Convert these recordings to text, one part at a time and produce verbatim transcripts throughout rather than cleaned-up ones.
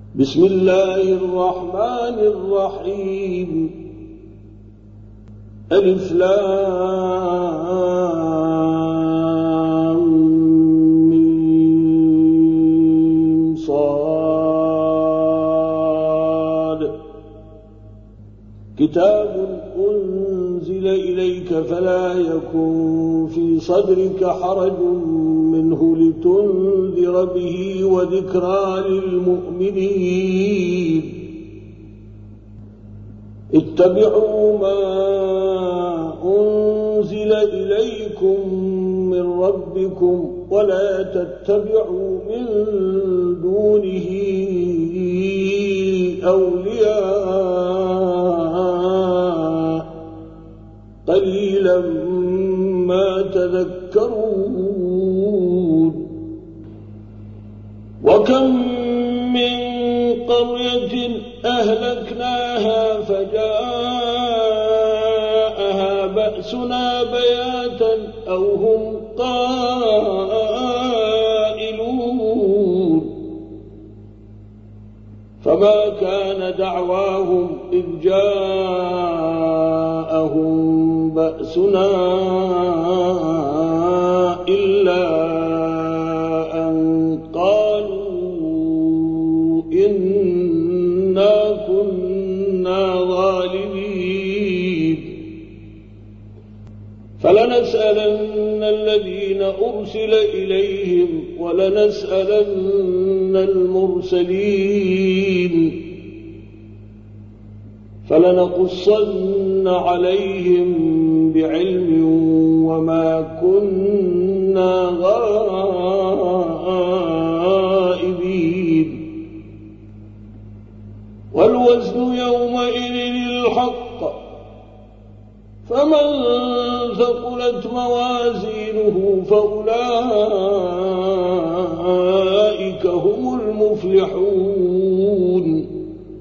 بسم الله الرحمن الرحيم ألف لام ميم صاد كتاب أنزل إليك فلا يكن في صدرك حرج منه لتنذر به وذكرى للمؤمنين اتبعوا ما أنزل إليكم من ربكم ولا تتبعوا من دونه أولياء قليلا ما تذكرون وكم من قرية أهلكناها فجاءها بأسنا بياتا أو هم قائلون فما كان دعواهم إذ جاءهم بأسنا إلا أن قالوا إنا كنا ظالمين فلنسألن الذين أرسل إليهم ولنسألن المرسلين فلنقصن عليهم بعلم وما كنا غائبين والوزن يومئذ الحق فمن ثقلت موازينه فأولئك هم المفلحون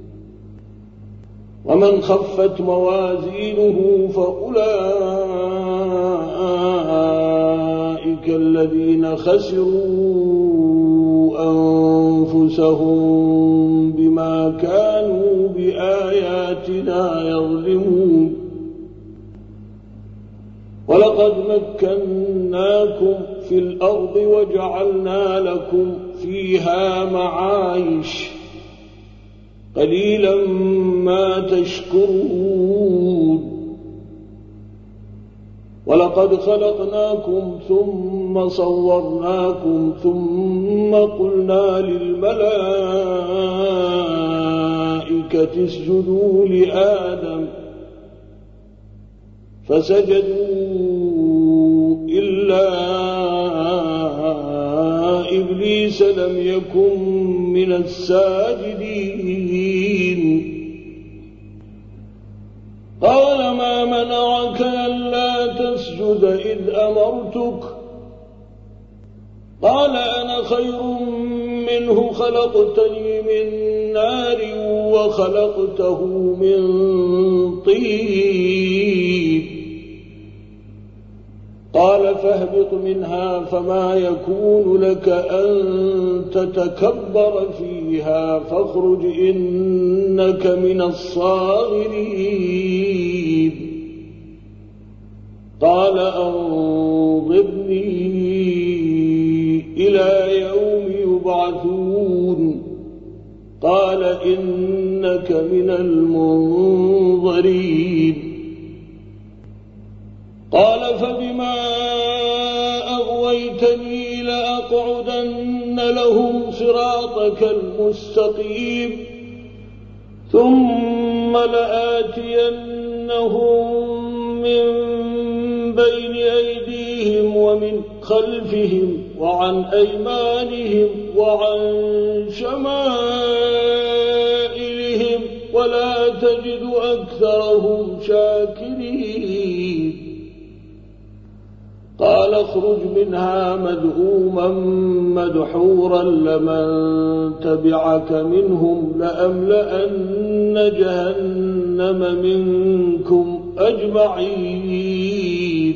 ومن خفت موازينه فأولئك الذين خسروا أنفسهم بما كانوا بآياتنا يظلمون ولقد مكناكم في الأرض وجعلنا لكم فيها معايش قليلا ما تشكرون ولقد خلقناكم ثم صورناكم ثم قلنا للملائكة اسجدوا لآدم فسجدوا إلا إبليس لم يكن من الساجدين قال ما منعك ألا تسجد إذ أمرتك قال أنا خير منه خلقتني من نار وخلقته من طين قال فاهبط منها فما يكون لك أن تتكبر فيها فاخرج إنك من الصاغرين قال أنظرني إلى يوم يبعثون قال إنك من المنظرين قال فبما أغويتني لأقعدن لهم صراطك المستقيم ثم لآتينهم من بين أيديهم ومن خلفهم وعن أيمانهم وعن شمائلهم ولا تجد أكثرهم شاكرين قال اخرج منها مذءوما مدحورا لمن تبعك منهم لأملأن جهنم منكم أجمعين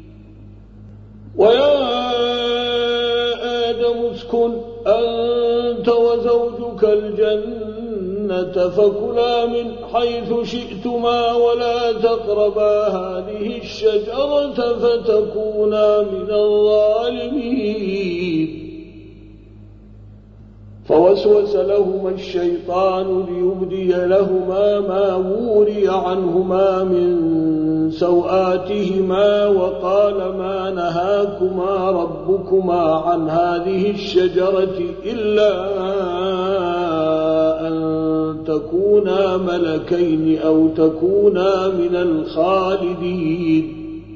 ويا آدم اسكن أنت أنت وزوجك الجنة فكلا من حيث شئتما ولا تقربا هذه الشجرة فتكونا من الظالمين. فوسوس لهما الشيطان ليبدي لهما ما وري عنهما من سوآتهما وقال ما نهاكما ربكما عن هذه الشجرة إلا أن تكونا ملكين أو تكونا من الخالدين.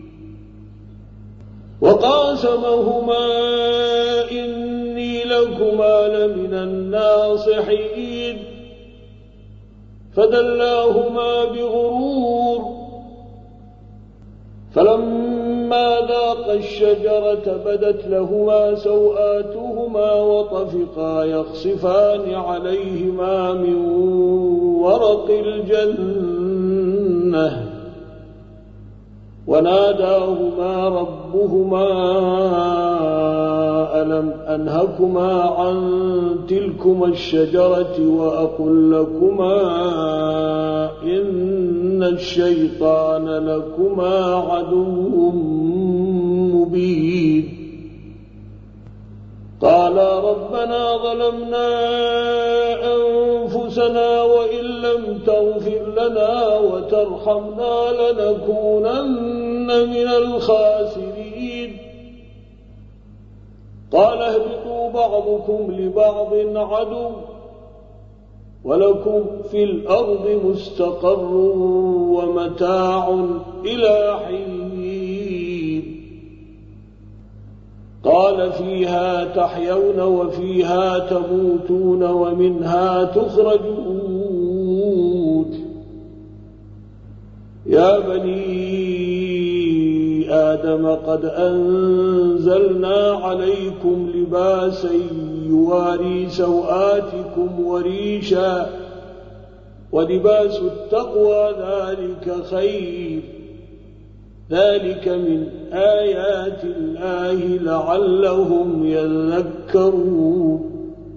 وقاسمهما إني لكما لمن الناصحين فدلاهما بغرور فلما ذاقا الشجرة بدت لهما سوآتهما وطفقا يخصفان عليهما من ورق الجنة وناداهما ربهما ألم أنهكما عن تلكما الشجرة وأقل لكما إن الشيطان لكما عدو مبين. قالا ربنا ظلمنا أنفسنا وإن لم تغفر لنا وترحمنا لنكونن من الخاسرين. قال اهبطوا بعضكم لبعض عدو ولكم في الأرض مستقر ومتاع إلى حين. قال فيها تحيون وفيها تموتون ومنها تخرجون. يا بني آدم قد أنزلنا عليكم لباسا يواري سوآتكم وريشا ولباس التقوى ذلك خير ذلك من آيات الله لعلهم يذكرون.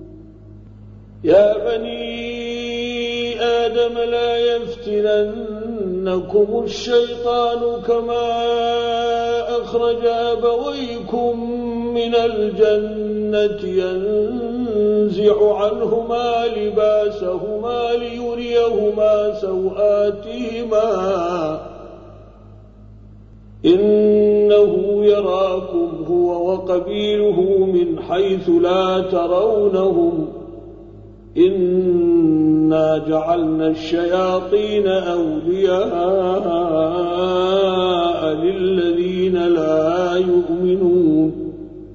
يا بني آدم لا يفتننكم الشيطان كما أخرج أبويكم من الجنة ينزع عنهما لباسهما ليريهما سوآتهما إنه يراكم هو وقبيله من حيث لا ترونهم إنا جعلنا الشياطين أولياء للذين لا يؤمنون.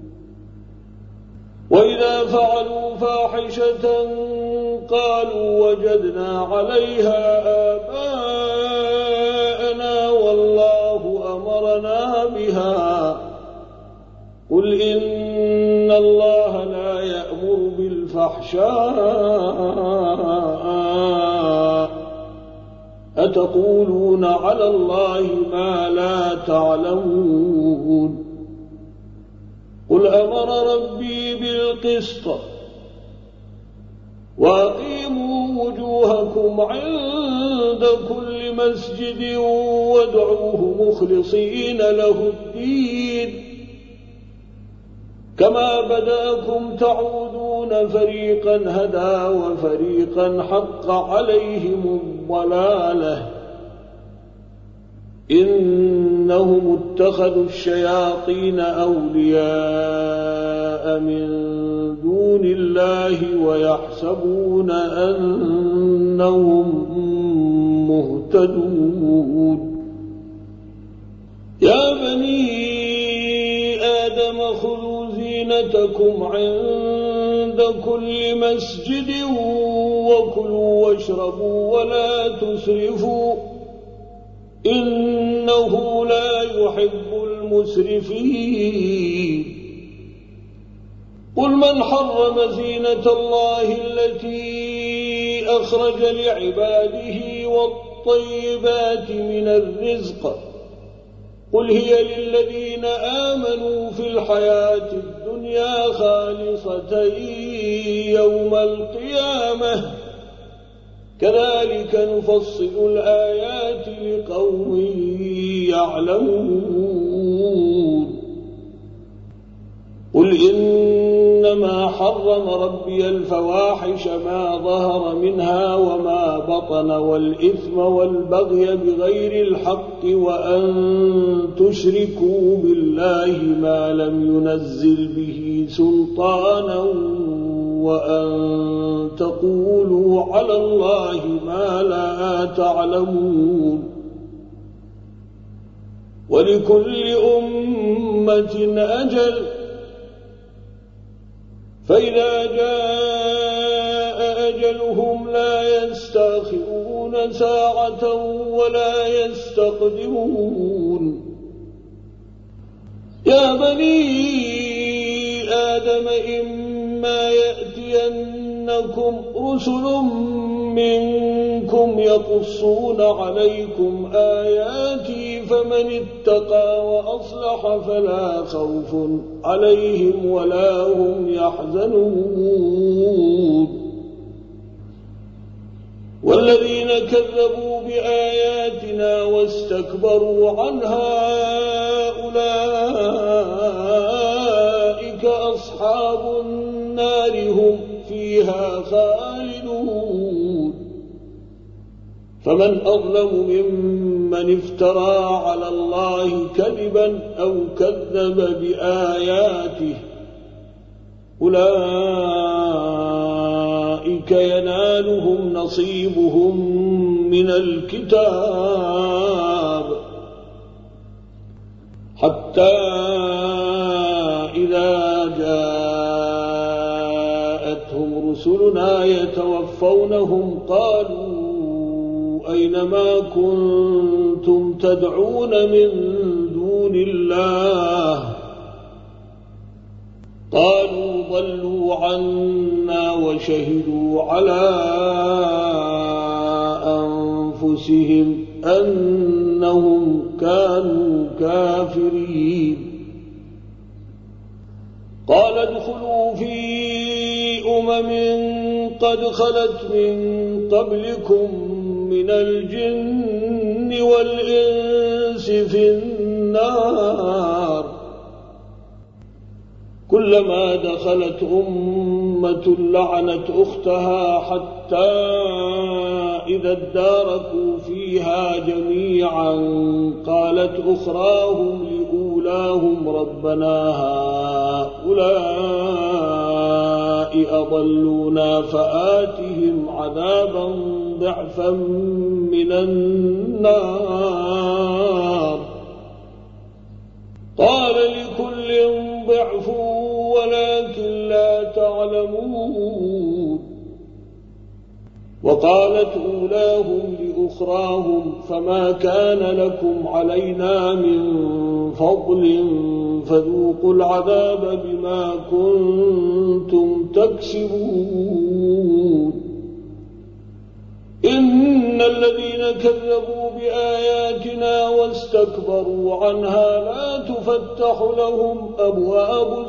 وإذا فعلوا فاحشة قالوا وجدنا عليها آباءنا والله أمرنا بها قل إن الله لا يأمر بالفحشاء أتقولون على الله ما لا تعلمون. قل أمر ربي بالقسط وأقيموا وجوهكم عند كل مسجد وادعوه مخلصين له الدين كما بدأكم تعودون فريقا هدى وفريقا حق عليهم الضلالة إنهم اتخذوا الشياطين أولياء من دون الله ويحسبون أنهم مهتدون. يا بني آدم خذوا زينتكم عند كل مسجد وكلوا واشربوا ولا تسرفوا إنه لا يحب المسرفين. قل من حرم زينة الله التي أخرج لعباده والطيبات من الرزق قل هي للذين آمنوا في الحياة الدنيا خالصة يوم القيامة كذلك نفصل الآيات لقوم يعلمون قل إنما حرم ربي الفواحش ما ظهر منها وما بطن والإثم والبغي بغير الحق وأن تشركوا بالله ما لم ينزل به سلطانا وأن تقولوا على الله ما لا تعلمون ولكل أمة أجل فإذا جاء أجلهم لا يستأخرون ساعة ولا يستقدمون يا بني آدم إما يأتينكم رسل منكم يقصون عليكم آياتي فمن اتقى وأصلح فلا خوف عليهم ولا هم يحزنون والذين كذبوا بآياتنا واستكبروا عنها أولئك أصحاب النار هم فيها خالدون فمن أظلم ممن افترى على الله كذبا أو كذب بآياته أولئك ينالهم نصيبهم من الكتاب حتى إذا جاءتهم رسلنا يتوفونهم قالوا أينما كنتم تدعون من دون الله قالوا ضلوا عنا وشهدوا على أنفسهم أنهم كانوا كافرين قال ادخلوا في أمم قد خلت من قبلكم من الجن والإنس في النار كلما دخلت أمة لعنت أختها حتى إذا اداركوا فيها جميعا قالت أخراهم لأولاهم ربنا هؤلاء أضلونا فآتهم عذابا ضعفا من النار قال لكل ضعف ولكن لا تعلمون وقالت أولاهم لأخراهم فما كان لكم علينا من فضل فذوقوا العذاب بما كنتم تكسبون إن الذين كذبوا بآياتنا واستكبروا عنها لا تفتح لهم أبواب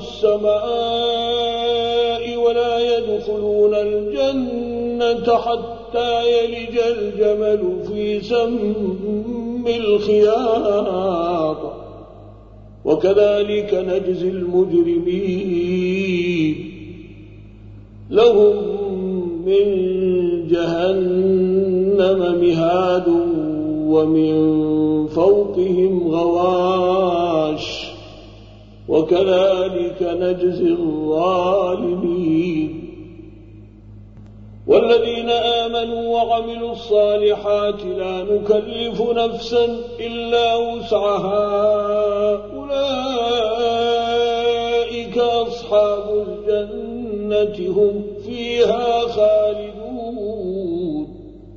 السماء ولا يدخلون الجنة حتى يلج الجمل في سم الخياط وكذلك نجزي المجرمين لهم من جهنم مهاد ومن فوقهم غواش وكذلك نجزي الظالمين والذين آمنوا وعملوا الصالحات لا نكلف نفسا إلا وسعها أولئك أصحاب الجنة هم فيها خالدون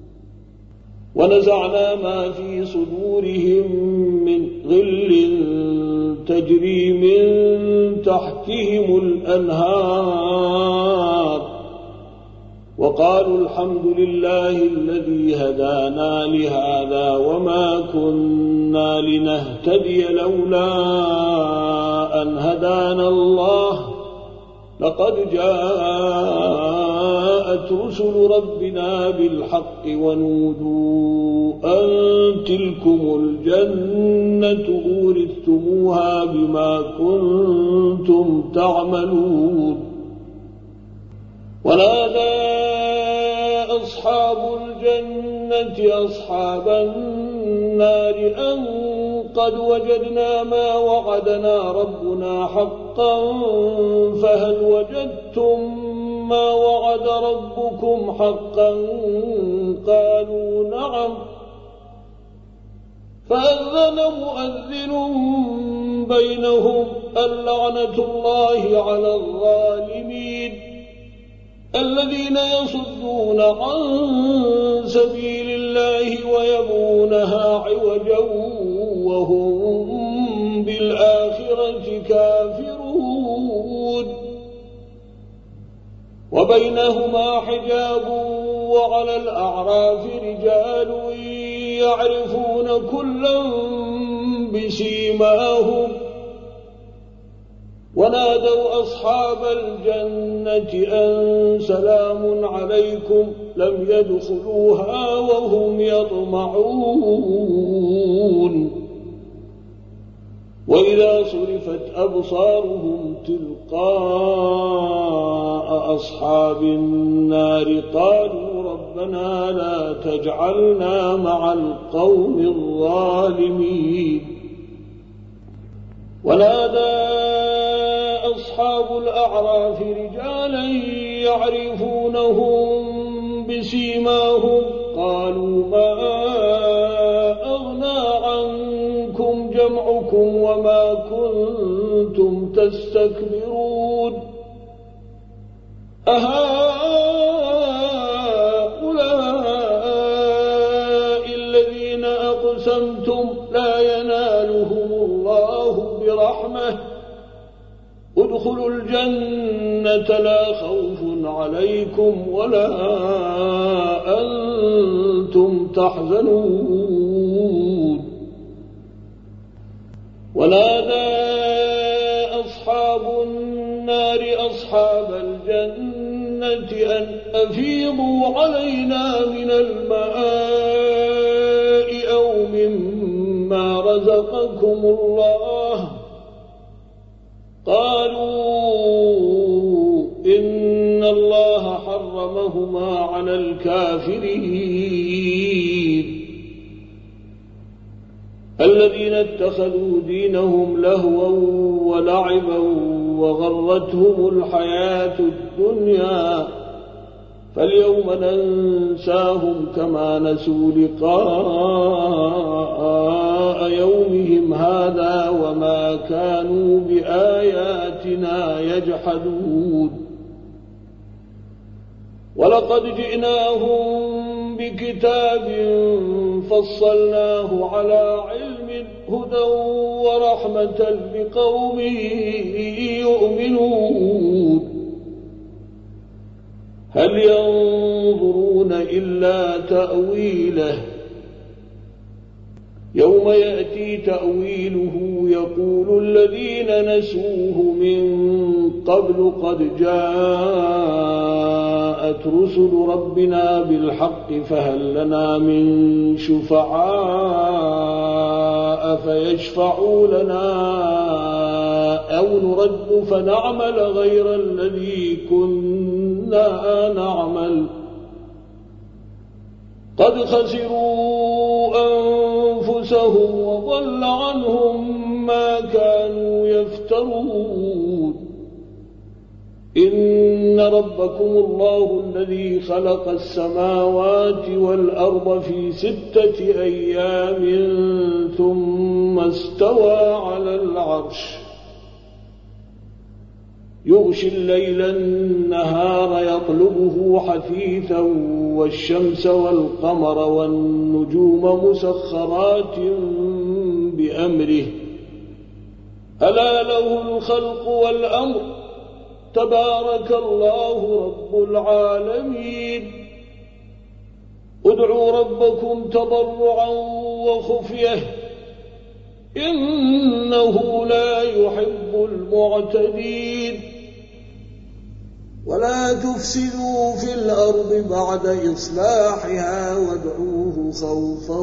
ونزعنا ما في صدورهم من غل تجري من تحتهم الأنهار وقالوا الحمد لله الذي هدانا لهذا وما كنا لنهتدي لولا أن هدانا الله لقد جاءت رسل ربنا بالحق ونودوا أن تلكم الجنة أورثتموها بما كنتم تعملون ونادى أصحاب الجنة أصحاب النار أن قد وجدنا ما وعدنا ربنا حقا فهل وجدتم ما وعد ربكم حقا قالوا نعم فأذن مؤذن بينهم اللعنة الله على الظالمين الذين يصدون عن سبيل الله ويبغونها عوجا وهم بالآخرة كافرون وبينهما حجاب وعلى الأعراف رجال يعرفون كلا بسيماهم ونادوا أصحاب الجنة أن سلام عليكم لم يدخلوها وهم يطمعون وإذا صرفت أبصارهم تلقاء أصحاب النار قالوا ربنا لا تجعلنا مع القوم الظالمين ونادى أصحاب الأعراف رجالا يعرفونهم بسيماهم قالوا ما أغنى عنكم جمعكم وما كنتم تستكبرون أهؤلاء الذين أقسمتم لا ينالهم الله برحمة ادخلوا الجنة لا خوف عليكم ولا أنتم تحزنون ونادى أصحاب النار أصحاب الجنة أن أفيضوا علينا من الماء أو مما رزقكم الله قالوا إن الله حرمهما على الكافرين الذين اتخذوا دينهم لهوا ولعبا وغرتهم الحياة الدنيا فاليوم ننساهم كما نسوا لقاء يومهم هذا وما كانوا بآياتنا يجحدون ولقد جئناهم بكتاب فصلناه على علم هدى ورحمة لقوم يؤمنون هل ينظرون إلا تأويله يوم يأتي تأويله يقول الذين نسوه من قبل قد جاءت رسل ربنا بالحق فهل لنا من شفعاء فيشفعوا لنا أو نرد فنعمل غير الذي كنا نعمل قد خسروا أنفسهم وضل عنهم ما كانوا يفترون إن ربكم الله الذي خلق السماوات والأرض في ستة أيام ثم استوى على العرش يغشي الليل النهار يطلبه حثيثا والشمس والقمر والنجوم مسخرات بأمره ألا له الخلق والأمر تبارك الله رب العالمين ادعوا ربكم تضرعا وخفية إنه لا يحب المعتدين ولا تفسدوا في الأرض بعد إصلاحها وادعوه خوفا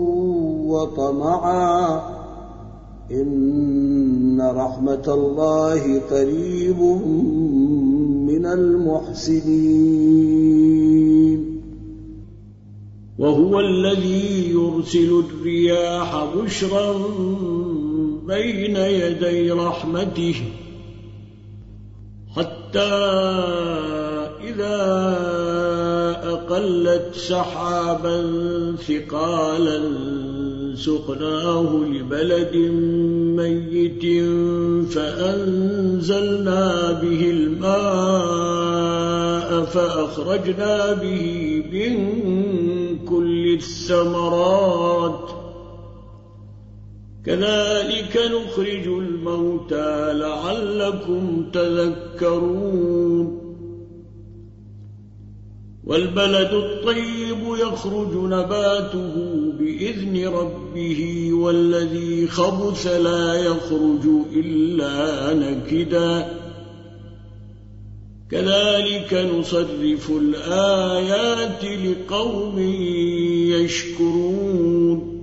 وطمعا إن رحمة الله قريب من المحسنين وهو الذي يرسل الرياح بشرا بين يدي رحمته حتى إذا أقلت سحابا ثقالا سقناه لبلد ميت فأنزلنا به الماء فأخرجنا به من كل الثمرات كذلك نخرج الموتى لعلكم تذكرون والبلد الطيب يخرج نباته بإذن ربه والذي خبث لا يخرج إلا نكدا كذلك نصرف الآيات لقوم يشكرون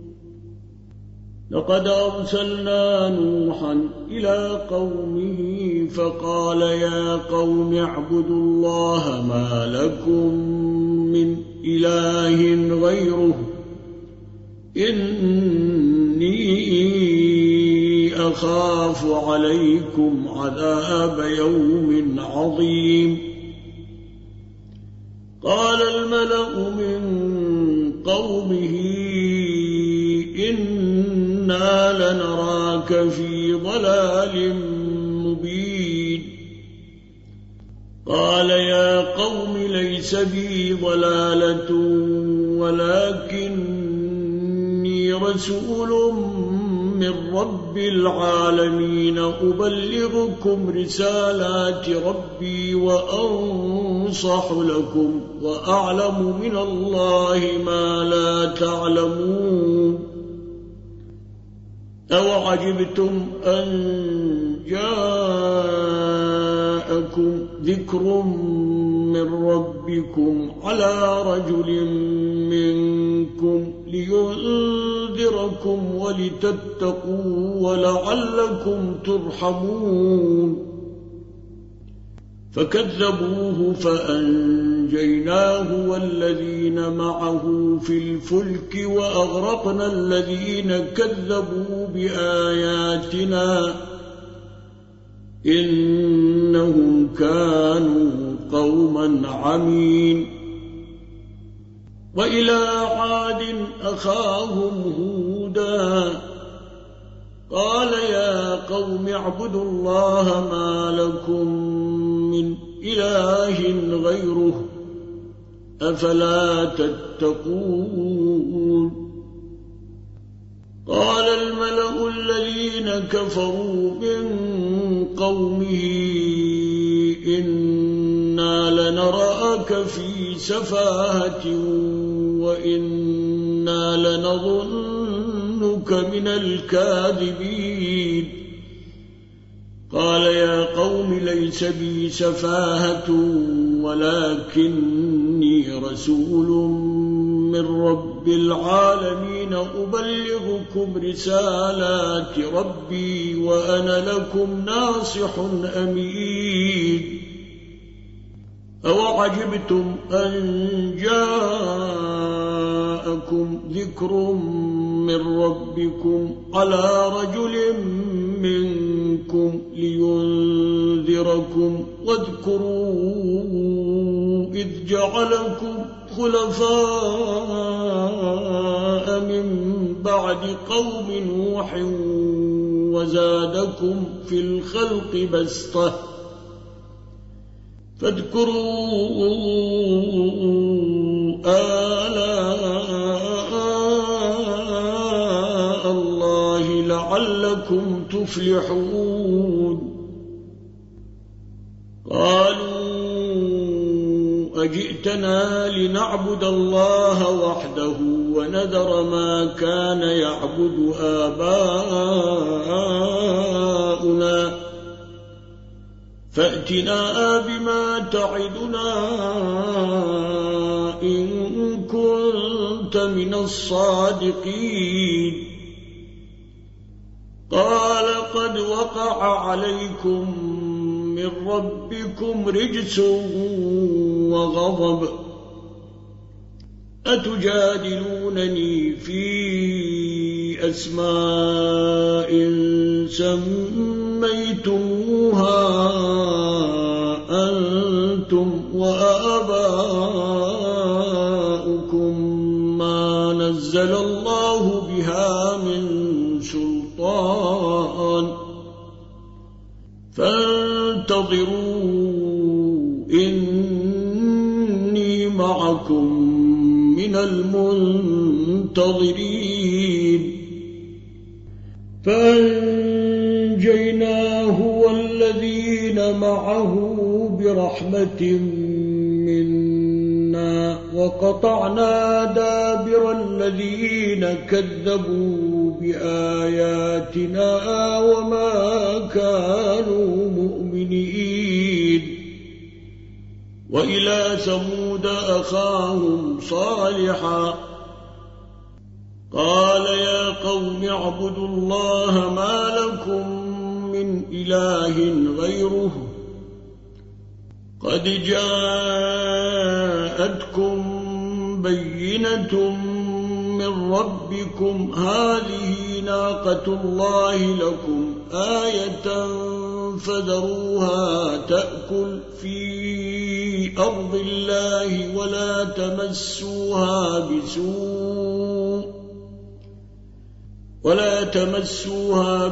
لقد أرسلنا نوحا إلى قومه فقال يا قوم اعبدوا الله ما لكم من إله غيره إني أخاف عليكم عذاب يوم عظيم قال الملأ من قومه إنا لنراك في ضلال مبين قال يا قوم ليس بي ضلالة ولكني رسول من رب العالمين أبلغكم رسالات ربي وأنصح لكم وأعلم من الله ما لا تعلمون أوعجبتم أن جاءكم ذكر من ربكم على رجل منكم لينذركم ولتتقوا ولعلكم ترحمون فكذبوه فأنجيناه والذين معه في الفلك وأغرقنا الذين كذبوا بآياتنا إنهم كانوا قوما عمين وإلى عاد أخاهم هودا قال يا قوم اعبدوا الله ما لكم من إله غيره أفلا تتقون قال الملأ الذين كفروا من قومه إنا لنراك في سفاهة وإنا لنظنك من الكاذبين قال يا قوم ليس بي سفاهة ولكني رسول من رب العالمين أبلغكم رسالات ربي وأنا لكم ناصح أمين أوعجبتم أن جاءكم ذكر من ربكم على رجل منكم لينذركم واذكروا إذ جعلكم خلفاء من بعد قوم نوح وزادكم في الخلق بسطة فاذكروا آلاء الله لعلكم تفلحون أجئتنا لنعبد الله وحده ونذر ما كان يعبد آباؤنا فأتنا بما تعدنا إن كنت من الصادقين قال قد وقع عليكم من ربكم رجس وغضب أتجادلونني في أسماء سميتموها أنتم وآباؤكم ما نزل الله بها من سلطان فانتظروا إني معكم من المنتظرين فأنجيناه والذين معه برحمة منا وقطعنا دابر الذين كذبوا بآياتنا وما كانوا مؤمنين وإلى ثمود أخاهم صالحا قال يا قوم اعبدوا الله ما لكم من إله غيره قد جاءتكم بينة من ربكم هذه ناقة الله لكم آية فذروها تأكل في أرض الله ولا تمسوها بسوء ولا تمسوها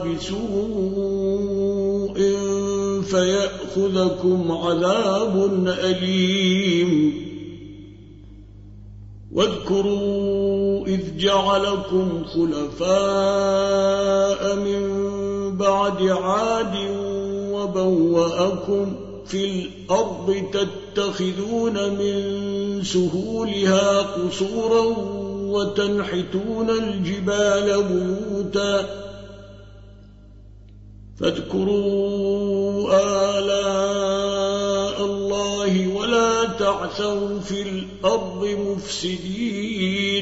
بسوء فيأخذكم عذاب أليم واذكروا إذ جعلكم خلفاء من بعد عاد وبوأكم في الأرض تتخذون من سهولها قصورا وتنحتون الجبال بيوتا فاذكروا آلاء الله ولا تعثوا في الأرض مفسدين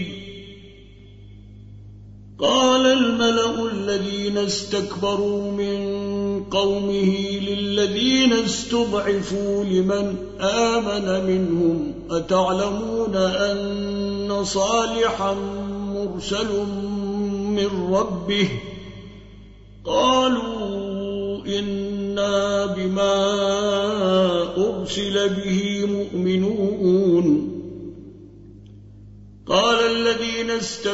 قال الملأ الذين استكبروا من قومه للذين استضعفوا لمن آمن منهم أتعلمون أن صالحا مرسل من ربه قالوا إنا بما أرسل به مؤمنون قال الذين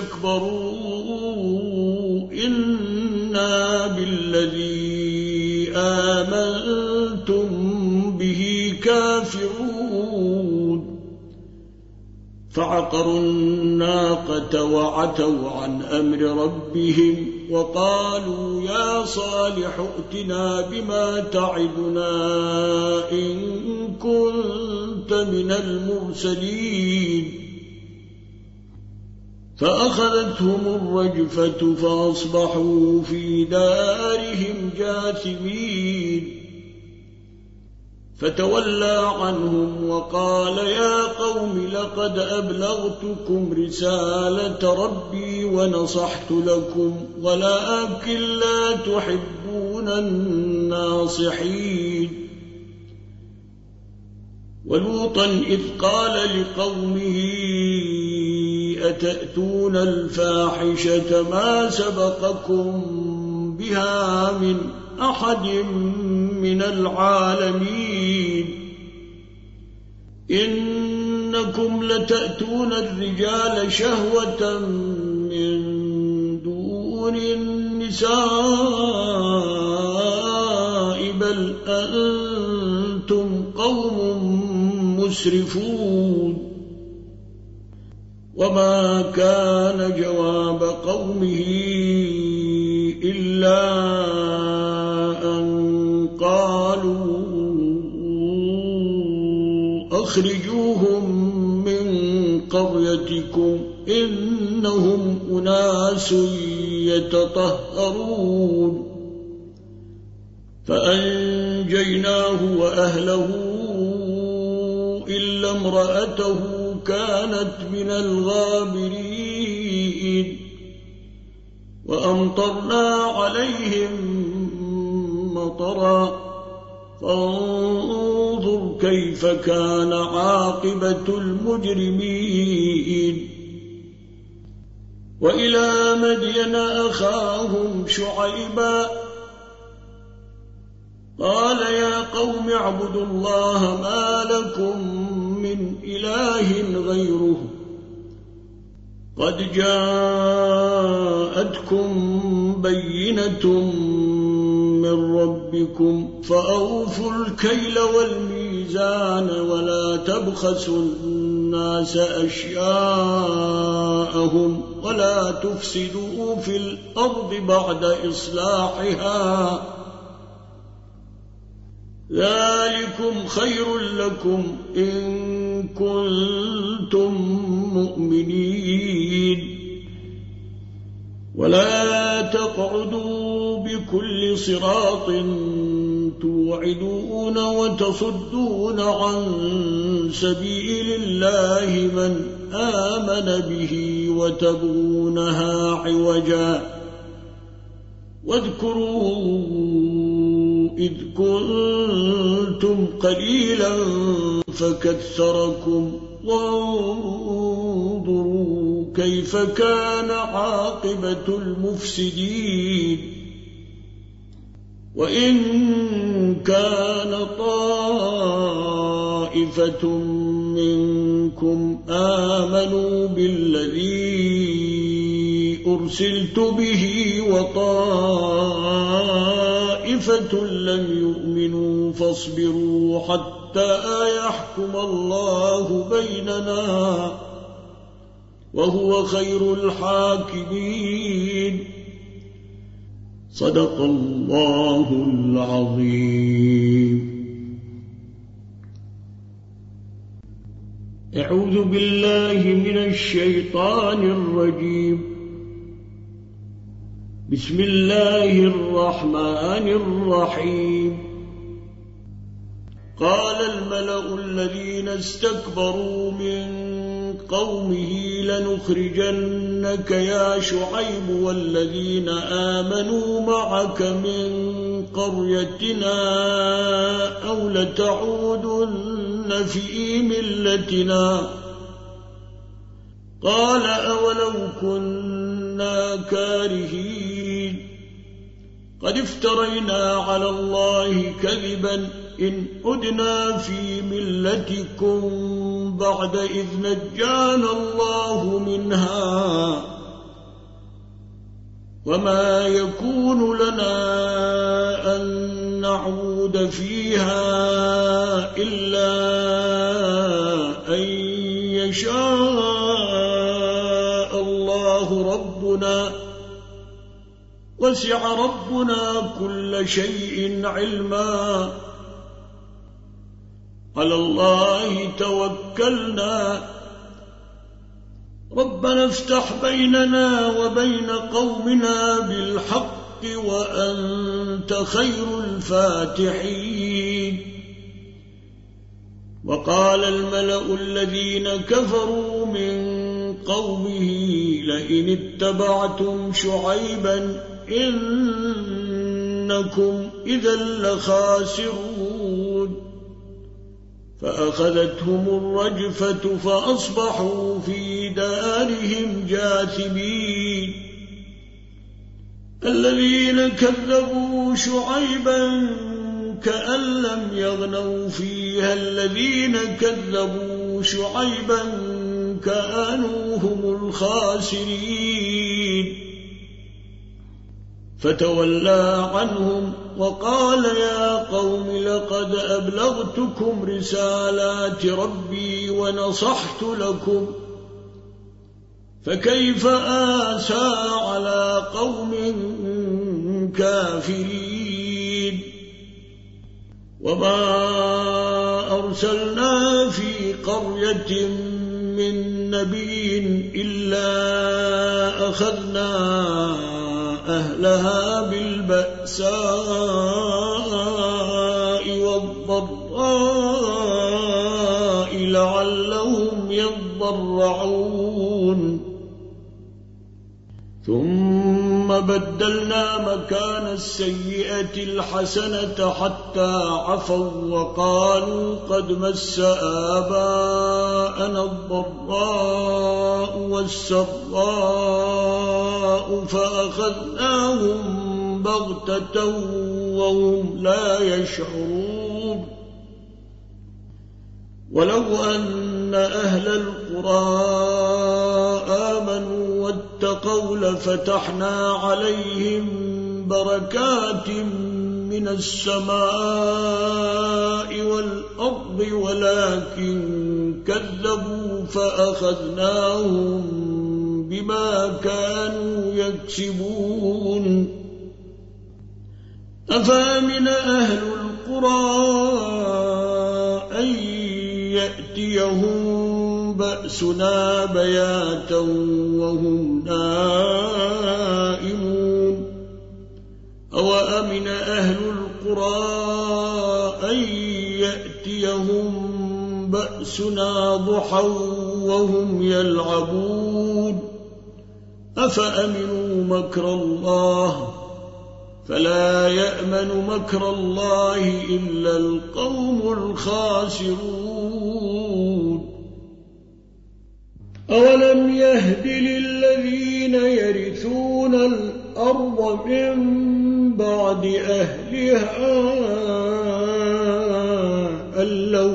استكبروا إنا بالذي آمنتم به كافرون فعقروا الناقة وعتوا عن أمر ربهم وقالوا يا صالح ائتنا بما تعدنا إن كنت من المرسلين فأخذتهم الرجفة فأصبحوا في دارهم جاثمين فتولى عنهم وقال يا قوم لقد أبلغتكم رسالة ربي ونصحت لكم ولكن لا تحبون الناصحين ولوطا إذ قال لقومه أتأتون الفاحشة ما سبقكم بها من أحد من العالمين إنكم لتأتون الرجال شهوة من دون النساء بل أنتم قوم مسرفون وما كان جواب قومه إلا أن قالوا أخرجوهم من قريتكم إنهم أناس يتطهرون فأنجيناه وأهله إلا امرأته كانت من الغابرين وأمطرنا عليهم مطرا فانظر كيف كان عاقبة المجرمين وإلى مدين أخاهم شعيبا قال يا قوم اعبدوا الله ما لكم من إله غيره قد جاءتكم بينة من ربكم فأوفوا الكيل والميزان ولا تبخسوا الناس أشياءهم ولا تفسدوا في الأرض بعد إصلاحها ذلكم خير لكم إن كنتم مؤمنين ولا تقعدوا بكل صراط توعدون وتصدون عن سبيل الله من آمن به وتبغونها عوجا واذكروا إذ كنتم قليلا فكثركم وانظروا كيف كان عاقبة المفسدين وإن كان طائفة منكم آمنوا بالذي أرسلت به وطائفة لم يؤمنوا فاصبروا حتى يحكم الله بيننا وهو خير الحاكمين صدق الله العظيم. أعوذ بالله من الشيطان الرجيم. بسم الله الرحمن الرحيم. قال الملأ الذين استكبروا من قومه لنخرجنك يا شعيب والذين آمنوا معك من قريتنا أو لتعودن في ملتنا قال أولو كنا كارهين قد افترينا على الله كذبا إن أدنا في ملتكم بعد إذ نجانا الله منها وما يكون لنا أن نعود فيها إلا أن يشاء الله ربنا وسع ربنا كل شيء علما على الله توكلنا ربنا افتح بيننا وبين قومنا بالحق وأنت خير الفاتحين. وقال الملأ الذين كفروا من قومه لئن اتبعتم شعيبا إنكم إذا لخاسرون فأخذتهم الرجفة فأصبحوا في دارهم جاثمين. الذين كذبوا شعيبا كأن لم يغنوا فيها الذين كذبوا شعيبا كانوا هم الخاسرين فتولى عنهم وقال يا قوم لقد أبلغتكم رسالات ربي ونصحت لكم فكيف آسى على قوم كافرين وما أرسلنا في قرية من نبي إلا أخذنا أهلها بالبأساء والضراء لعلهم يضرعون ثم بدلنا مكان السيئة الحسنة حتى عفوا وقالوا قد مس آباءنا الضراء والسراء فأخذناهم بغتة وهم لا يشعرون ولو أن أهل القرى آمنوا واتقوا لفتحنا عليهم بركات من السماء والأرض ولكن كذبوا فأخذناهم بما كانوا يكسبون أفأمن أهل القرى أن يأتيهم بأسنا بياتا وهم نائمون أوأمن أهل القرى أن يأتيهم بأسنا ضحى وهم يلعبون أفأمنوا مكر الله فلا يأمن مكر الله إلا القوم الخاسرون أولم يهد للذين يرثون الأرض من بعد أهلها أن لو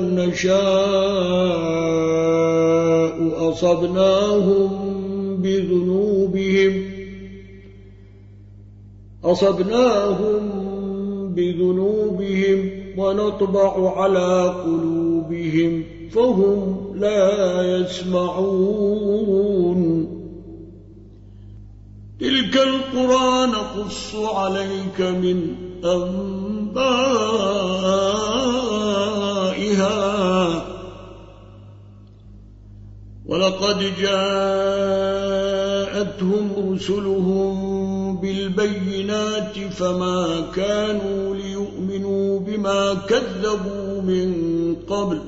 نشاء أصبناهم بذنوبهم أصبناهم بذنوبهم ونطبع على قلوبهم فهم لا يسمعون تلك القرى نقص عليك من أنبائها ولقد جاءتهم رسلهم بالبينات فما كانوا ليؤمنوا بما كذبوا من قبل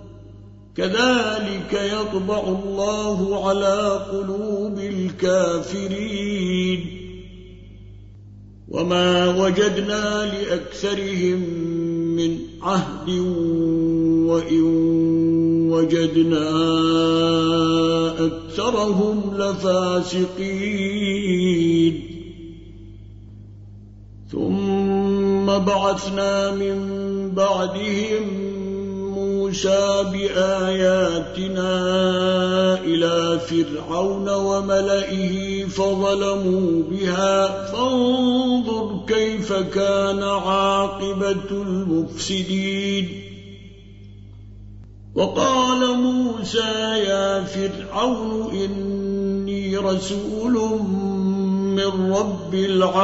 كذلك يطبع الله على قلوب الكافرين وما وجدنا لأكثرهم من عهد وإن وجدنا أكثرهم لفاسقين ثم بعثنا من بعدهم موسى بآياتنا إلى فرعون وملئه فظلموا بها فانظر كيف كان عاقبة المفسدين وقال موسى يا فرعون إني رسول من رب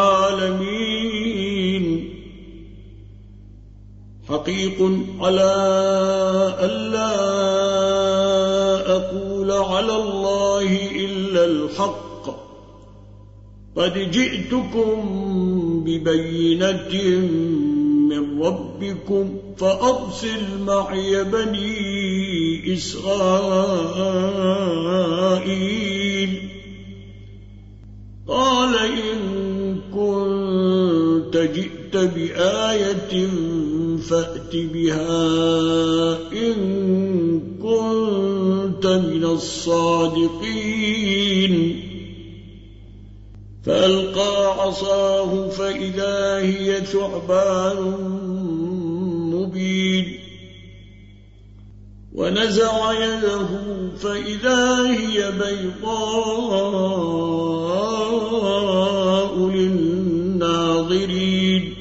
العالمين حقيق على ألا أقول على الله إلا الحق قد جئتكم ببينة من ربكم فأرسل معي بني إسرائيل قال إن كنت جئت بآية فأت بها إن كنت من الصادقين فألقى عصاه فإذا هي ثعبان مبين ونزع يده فإذا هي بيضاء للناظرين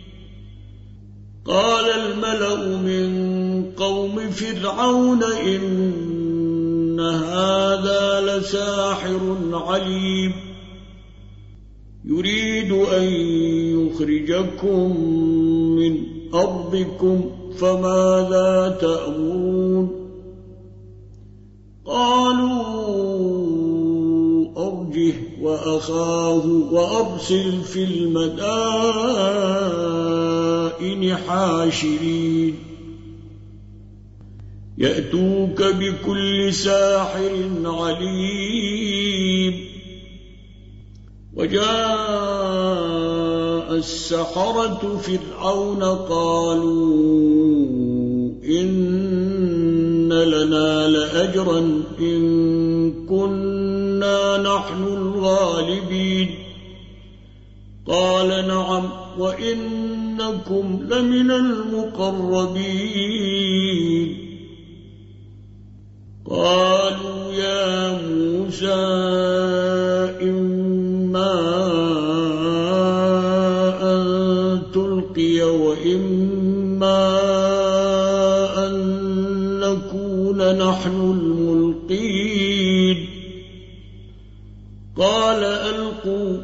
قال الملأ من قوم فرعون إن هذا لساحر عليم يريد أن يخرجكم من أرضكم فماذا تأمرون قالوا أرجه وأخاه وأرسل في المدائن حاشرين يأتوك بكل ساحر عليم وجاء السحرة فرعون قالوا إن لنا لأجرا إن كنا نحن الغالبين قال نعم وإنكم لمن المقربين قالوا يا موسى إما أن تلقي وإما أن نكون نحن الملقين قال ألقوا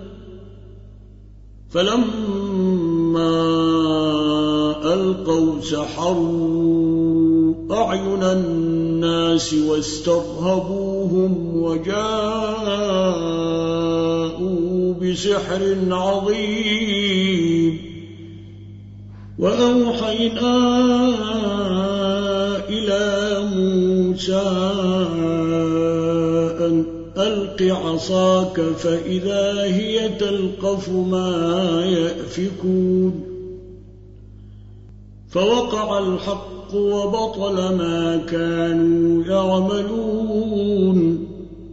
فلما ألقوا سحروا أعين الناس واسترهبوهم وجاءوا بسحر عظيم وأوحينا إلى موسى أن ألق عصاك فإذا هي تلقف ما يأفكون فوقع الحق وبطل ما كانوا يعملون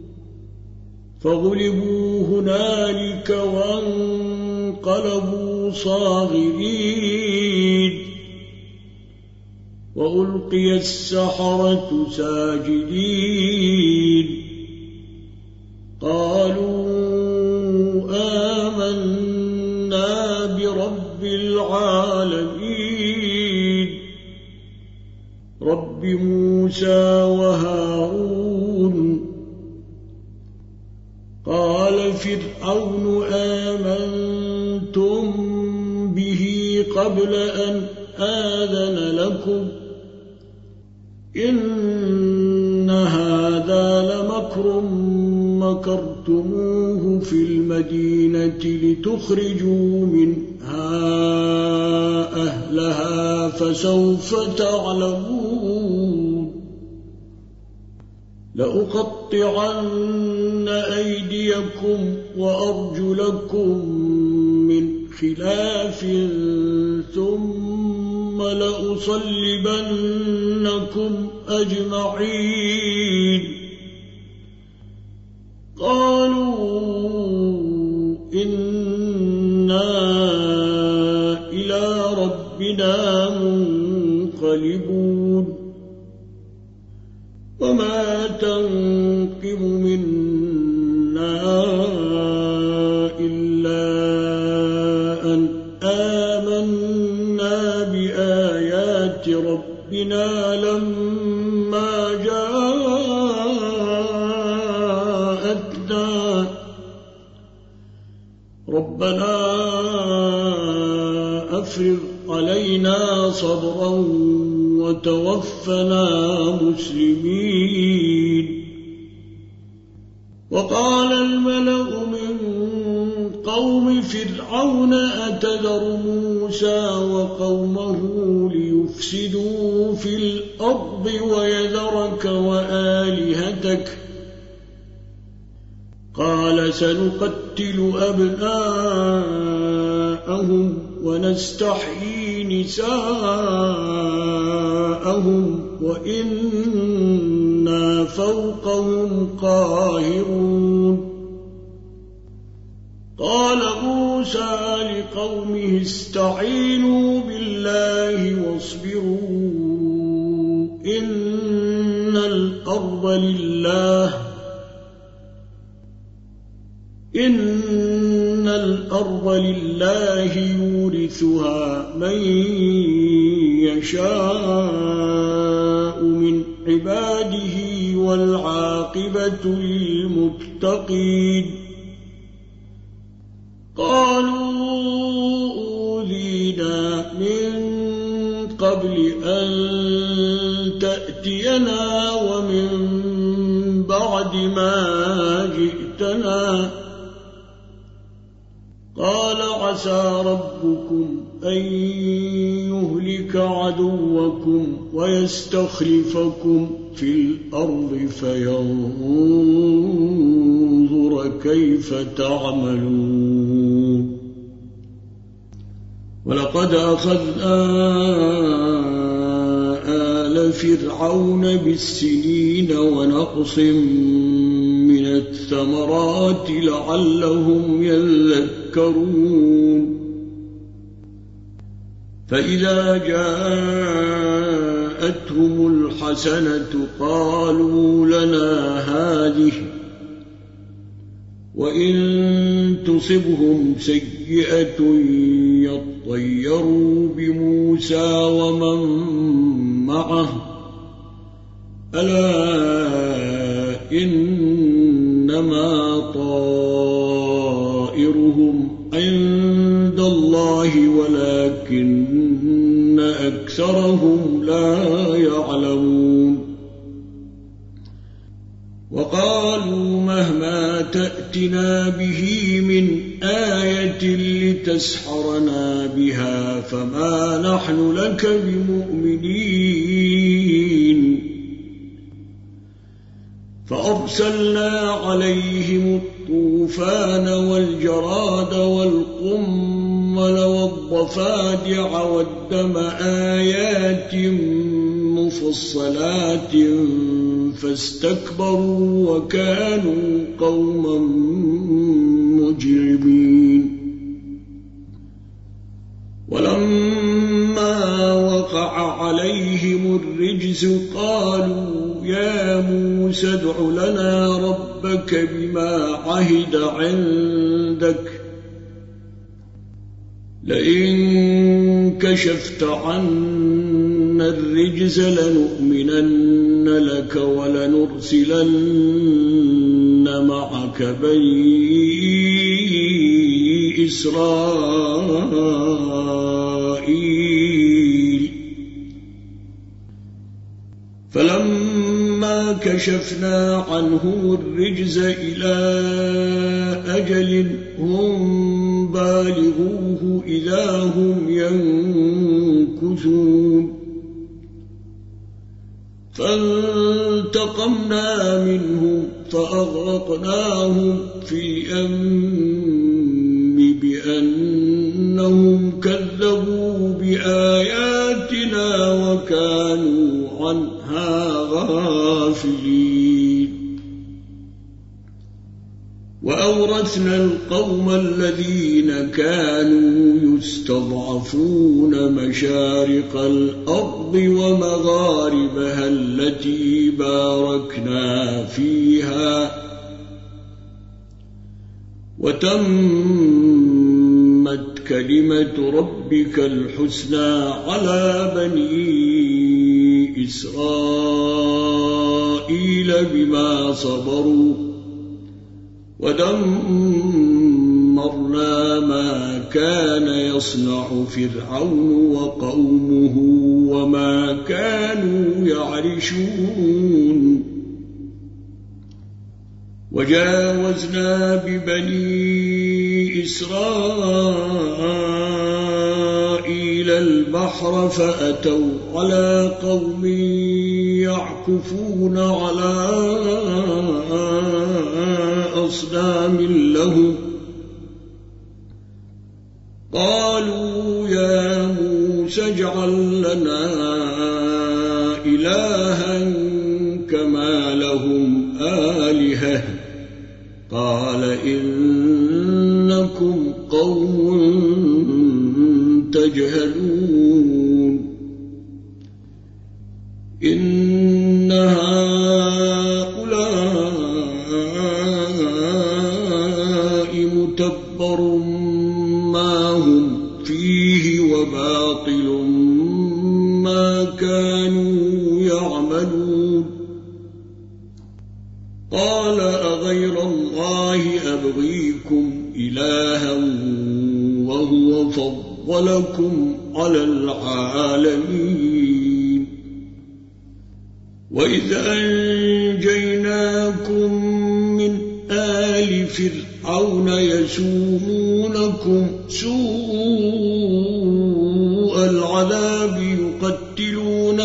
فغلبوا هنالك وانقلبوا صاغرين وألقي السحرة ساجدين قالوا آمنا برب العالمين رب موسى وهارون قال فرعون آمنتم به قبل أن آذن لكم إن هذا لمكر مكرتموه في المدينة لتخرجوا منها أهلها فسوف تعلمون لأقطعن أيديكم وأرجلكم من خلاف ثم لأصلبنكم أجمعين قالوا إنا إلى ربنا منقلبون وما تنقم منا إلا أن آمنا بآيات ربنا لما جاءتنا ربنا أفرغ علينا صبرا وتوفنا مسلمين وقال الملأ من قوم فرعون أتذر موسى وقومه ليفسدوا في الأرض ويذرك وآلهتك قال سنقتل أبناءهم ونستحيي نساءهم وإنا فوقهم قاهرون قال موسى لقومه استعينوا بالله واصبروا إن الأرض لله إن الأرض لله يورثها من يشاء من عباده والعاقبة للمتقين قالوا أوذينا من قبل قبل أن تأتينا ومن بعد ما جئتنا. قال عسى ربكم أن يهلك عدوكم ويستخلفكم في الأرض فينظر كيف تعملون. ولقد أخذنا آل فرعون بالسنين ونقص من الثمرات لعلهم يذكرون. فإذا جاءتهم الحسنة قالوا لنا هذه، وإن تصبهم سيئة يطيروا بموسى ومن معه، ألا إنما طائرهم عند الله ولكن أكثرهم لا يعلمون. وقالوا مهما تأتنا به من آية لتسحرنا بها فما نحن لك بمؤمنين. فأرسلنا عليهم الطوفان والجراد والقمل والضفادع والدم آيات مفصلات فاستكبروا وكانوا قوما مجرمين. ولما وقع عليهم الرجز قالوا يا موسى ادع لنا ربك بما عهد عندك لئن كشفت عنا الرجز لنؤمنن لك ولنرسلن معك بني إسرائيل. فلما كشفنا عنهم الرجز إلى أجل هم بالغوه إذا هم ينكثون. فانتقمنا منهم فأغرقناهم في اليم بأنهم كذبوا بآياتنا وكانوا عنها غافلين. وأورثنا القوم الذين كانوا يستضعفون مشارق الأرض ومغاربها التي باركنا فيها، وتمت كلمة ربك الحسنى على بني إسرائيل بما صبروا، ودمرنا ما كان يصنع فرعون وقومه وما كانوا يعرشون. وجاوزنا ببني إسرائيل البحر فأتوا على قوم يعكفون على أصنام لهم قالوا يا موسى اجعل لنا إلها كما لهم آلهة قال إنكم قوم تجهلون. إن هؤلاء متبر ما هم فيه وباطل ما كانوا يعملون. قال أغير الله أبغيكم إلها وهو فضل فضلكم على العالمين. وإذ أنجيناكم من آل فرعون يسومونكم سوء العذاب يقتلون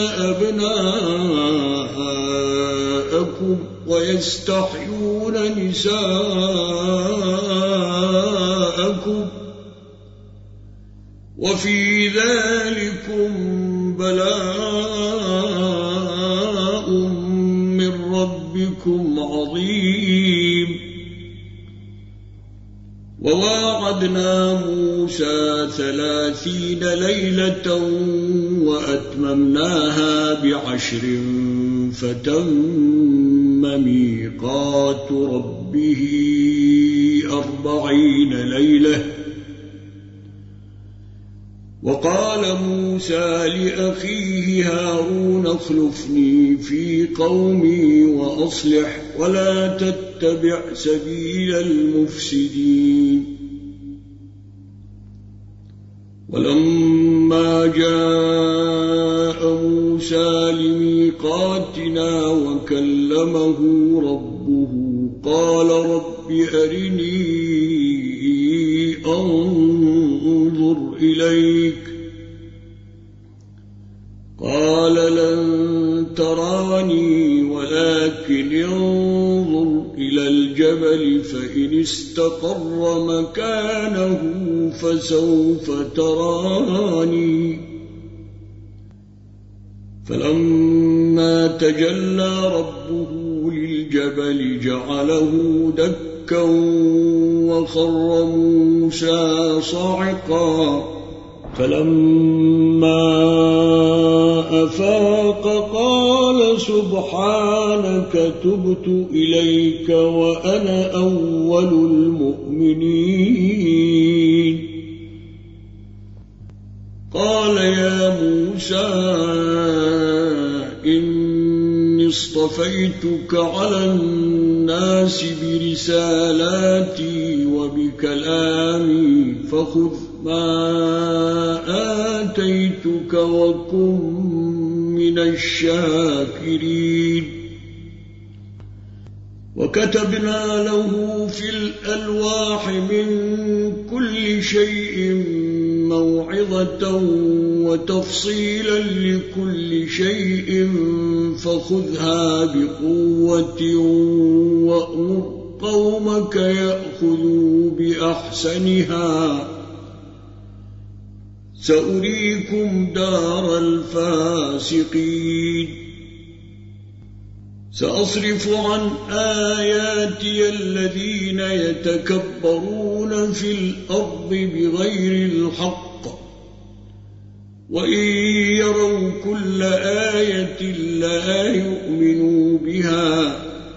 أبناءكم ويستحيون نساءكم وفي ذلكم بلاء من ربكم عظيم. وواعدنا موسى ثلاثين ليلة وأتممناها بعشر فتم ميقات ربه أربعين ليلة. وقال موسى لأخيه هارون اخلفني في قومي وأصلح ولا تتبع سبيل المفسدين. ولما جاء موسى لميقاتنا وكلمه ربه قال رب أرني أنظر إليك قال لن تراني ولكن انظر إلى الجبل فإن استقر مكانه فسوف تراني. فلما تجلى ربه للجبل جعله دكا وخر موسى صعقا. فلما أفاق قال سبحانك تبت إليك وأنا أول المؤمنين. قال يا موسى إني اصطفيتك على الناس برسالاتي وبكلامي فخذ ما آتيتك وكن من الشاكرين. وكتبنا له في الألواح من كل شيء موعظة وتفصيلا لكل شيء فخذها بقوة وأمر قومك يأخذوا بأحسنها سأريكم دار الفاسقين. سأصرف عن آياتي الذين يتكبرون في الأرض بغير الحق وإن يروا كل آية لا يؤمنوا بها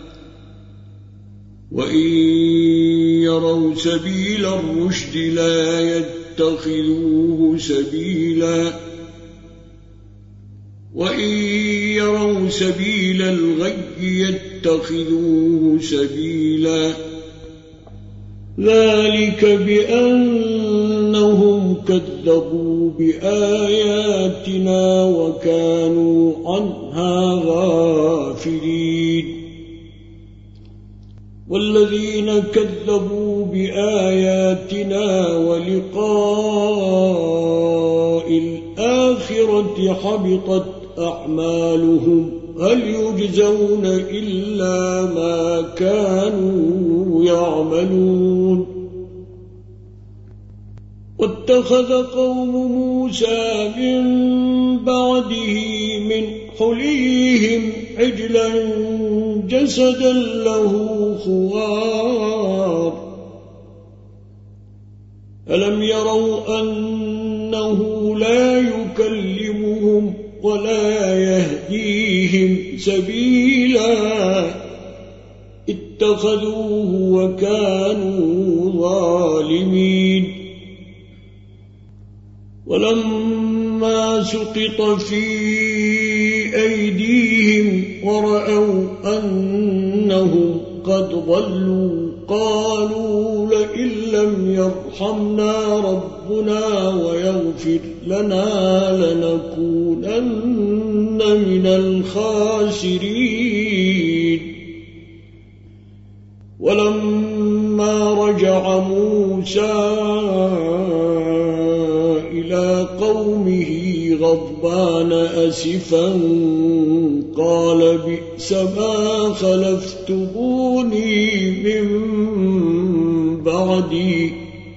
وإن يروا سبيل الرشد لا يتخذوه سبيلا وإن يروا سبيل الغي يتخذوه سبيلا. ذلك بأنهم كذبوا بآياتنا وكانوا عنها غافلين. والذين كذبوا بآياتنا ولقاء الآخرة حبطت أعمالهم هل يجزون إلا ما كانوا يعملون. واتخذ قوم موسى من بعده من حليهم عجلا جسدا له خوار ألم يروا أنه لا يكلمهم ولا يهديهم سبيلا اتخذوه وكانوا ظالمين. ولما سقط في أيديهم ورأوا أنهم قد ضلوا قالوا لئن لم يرحمنا ربنا ويغفر لنا لنكونن من الخاسرين. ولما رجع موسى إلى قومه غضبان أسفا قال بئس ما خلفتموني من بعدي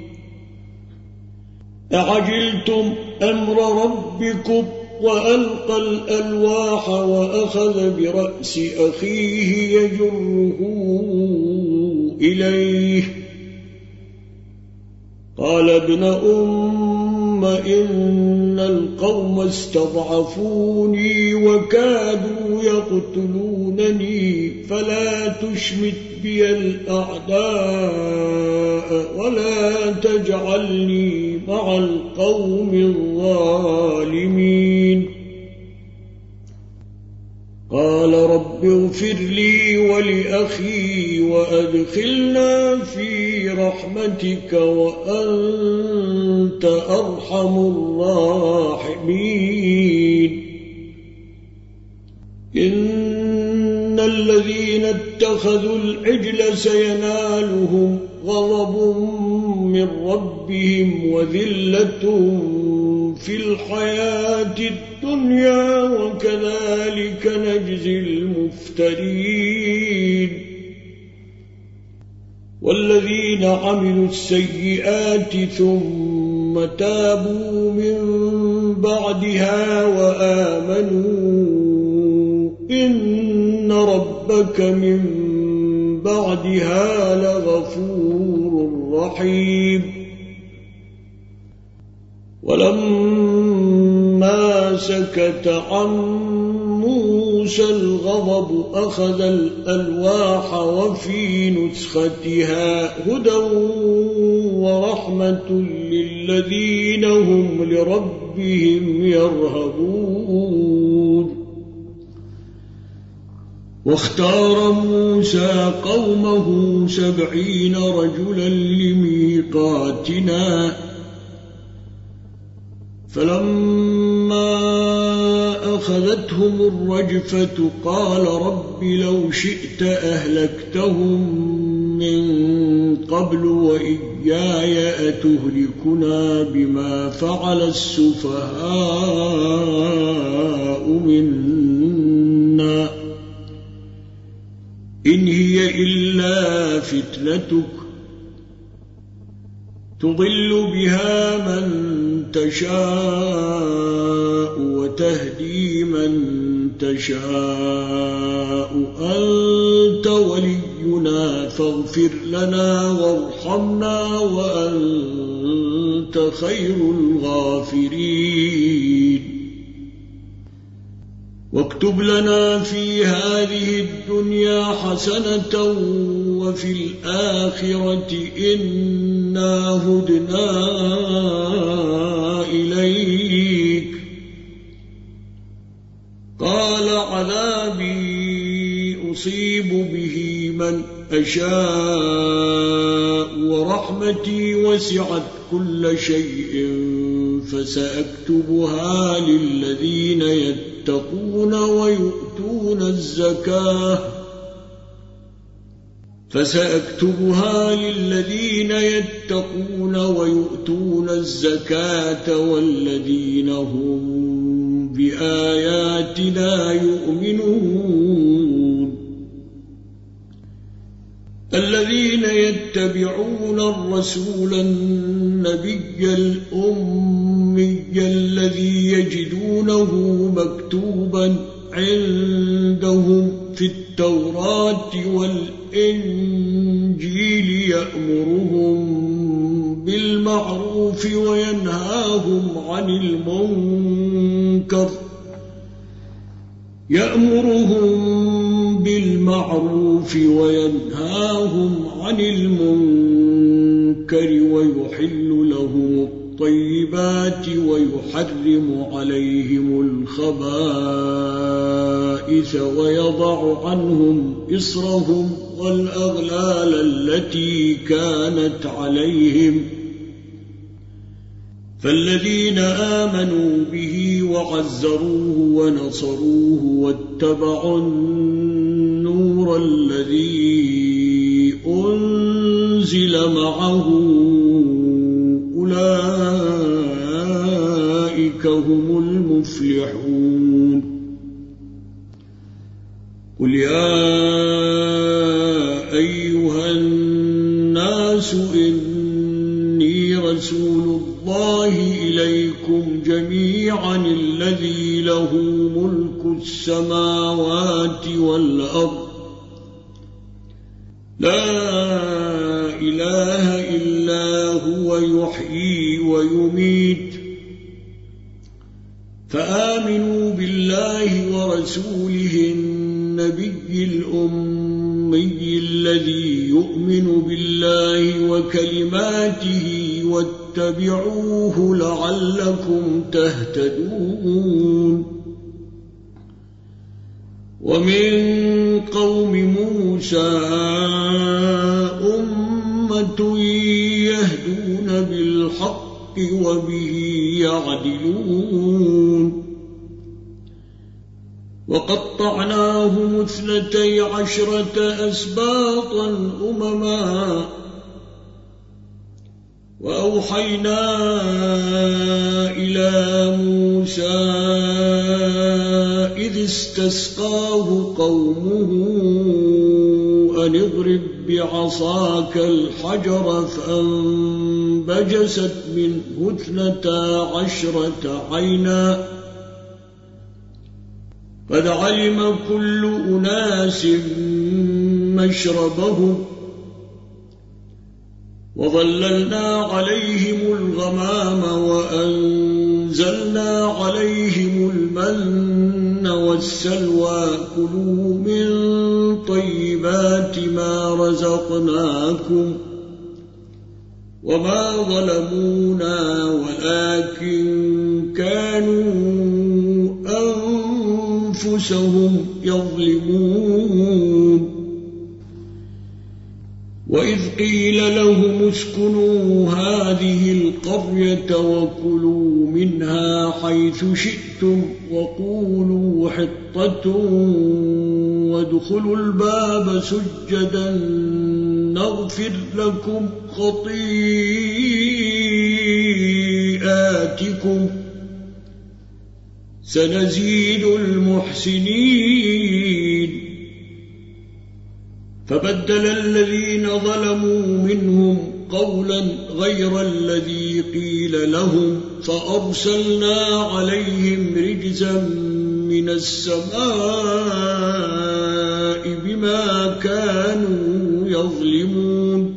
أعجلتم أمر ربكم وألقى الألواح وأخذ برأس أخيه يجره إليه قال ابن أم إن القوم استضعفوني وكادوا يقتلونني فلا تشمت بي الأعداء ولا تجعلني مع القوم الظالمين. قال رب اغفر لي ولأخي وأدخلنا في رحمتك وأنت أرحم الراحمين. إن الذين اتخذوا العجل سينالهم غضب من ربهم وذلة في الحياة الدنيا وكذلك نجزي المفترين. والذين عملوا السيئات ثم تابوا من بعدها وآمنوا إن ربك من بعدها لغفور رحيم. ولما سكت عن موسى الغضب أخذ الألواح وفي نسختها هدى ورحمة للذين هم لربهم يرهبون. واختار موسى قومه سبعين رجلا لميقاتنا فلما أخذتهم الرجفة قال رب لو شئت أهلكتهم من قبل وإياي أتهلكنا بما فعل السفهاء منا إن هي إلا فتنتك تضل بها من تشاء وتهدي من تشاء أنت ولينا فاغفر لنا وارحمنا وأنت خير الغافرين. واكتب لنا في هذه الدنيا حسنة وفي الآخرة إنا هدنا إليك. قال عذابي أصيب به من أشاء ورحمتي وسعت كل شيء فسأكتبها للذين يتقون ويؤتون الزكاة فسأكتبها للذين يتقون ويؤتون الزكاة والذين هم بآياتنا يؤمنون. الذين يتبعون الرسول النبي الأمي الذي يجدونه مكتوبا عندهم في التوراة والإنجيل يأمرهم بالمعروف وينهاهم عن المنكر يأمرهم بالمعروف وينهاهم عن المنكر ويحل لهم الطيبات ويحرم عليهم الخبائث ويضع عنهم إصرهم والأغلال التي كانت عليهم فالذين آمنوا به وعزروه ونصروه واتبعوا النور الذي أنزل معه أولئك هم المفلحون. قل يا أيها الناس إني رسول الله إليكم جميعا الذي له ملك السماوات والأرض لا إله إلا هو يحيي ويميت فآمنوا بالله ورسوله النبي الأمي الذي يؤمن بالله وكلماته واتبعوه لعلكم تهتدون. ومن قوم موسى أمة يهدون بالحق وبه يعدلون. وقطعناهم اثنتي عشرة أسباطا أمما وأوحينا إلى موسى إذ استسقاه قومه أن اضرب بعصاك الحجر فانبجست منه اثنتا عشرة عينا قد علم كل أناس مشربهم وظللنا عليهم الغمام وأنزلنا عليهم المن والسلوى كلوا من طيبات ما رزقناكم وما ظلمونا ولكن كانوا أنفسهم يظلمون. وإذ قيل لهم اسكنوا هذه القرية وكلوا منها حيث شئتم وقولوا حطة وادخلوا الباب سجدا نغفر لكم خطيئاتكم سنزيد المحسنين. فبدل الذين ظلموا منهم قولا غير الذي قيل لهم فأرسلنا عليهم رجزا من السماء بما كانوا يظلمون.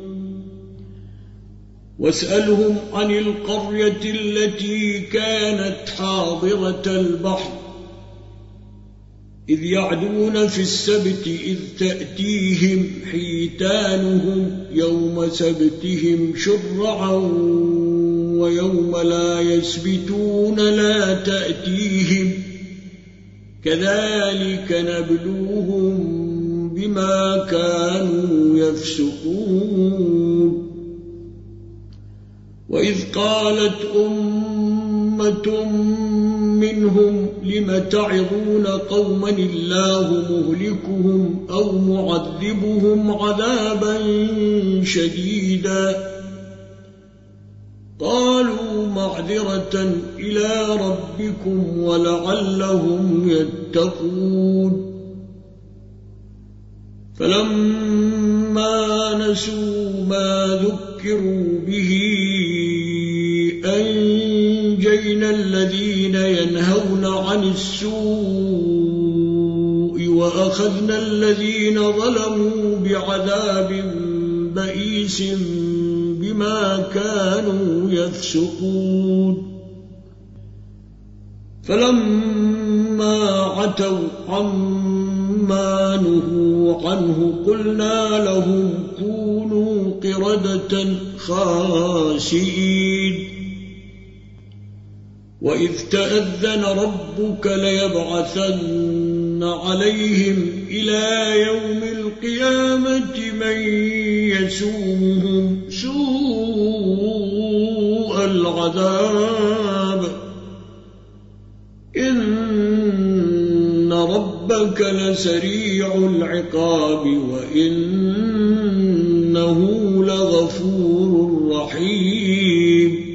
واسألهم عن القرية التي كانت حاضرة البحر إذ يعدون في السبت إذ تأتيهم حيتانهم يوم سبتهم شرعا ويوم لا يسبتون لا تأتيهم كذلك نبلوهم بما كانوا يفسقون. وإذ قالت أمة منهم لم تعظون قوما الله مهلكهم أو معذبهم عذابا شديدا قالوا معذرة إلى ربكم ولعلهم يتقون. فلما نسوا ما ذكروا به أنجينا الذين ينهون عن السوء وأخذنا الذين ظلموا بعذاب بئيس بما كانوا يفسقون. فلما عتوا عما نهوا عنه قلنا لهم كونوا قردة خاسئين. وإذ تأذن ربك ليبعثن عليهم إلى يوم القيامة من يسومهم سوء العذاب إن ربك لسريع العقاب وإنه لغفور رحيم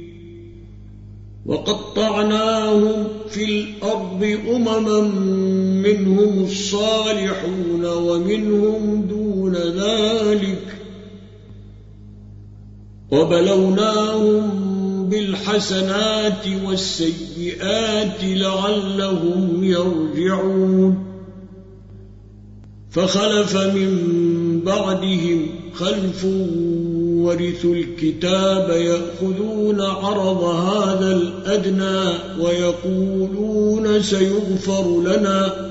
وقطعناهم في الأرض أمما منهم الصالحون ومنهم دون ذلك وبلوناهم بالحسنات والسيئات لعلهم يرجعون فخلف من بعدهم خلف ورثوا الكتاب يأخذون عرض هذا الأدنى ويقولون سيغفر لنا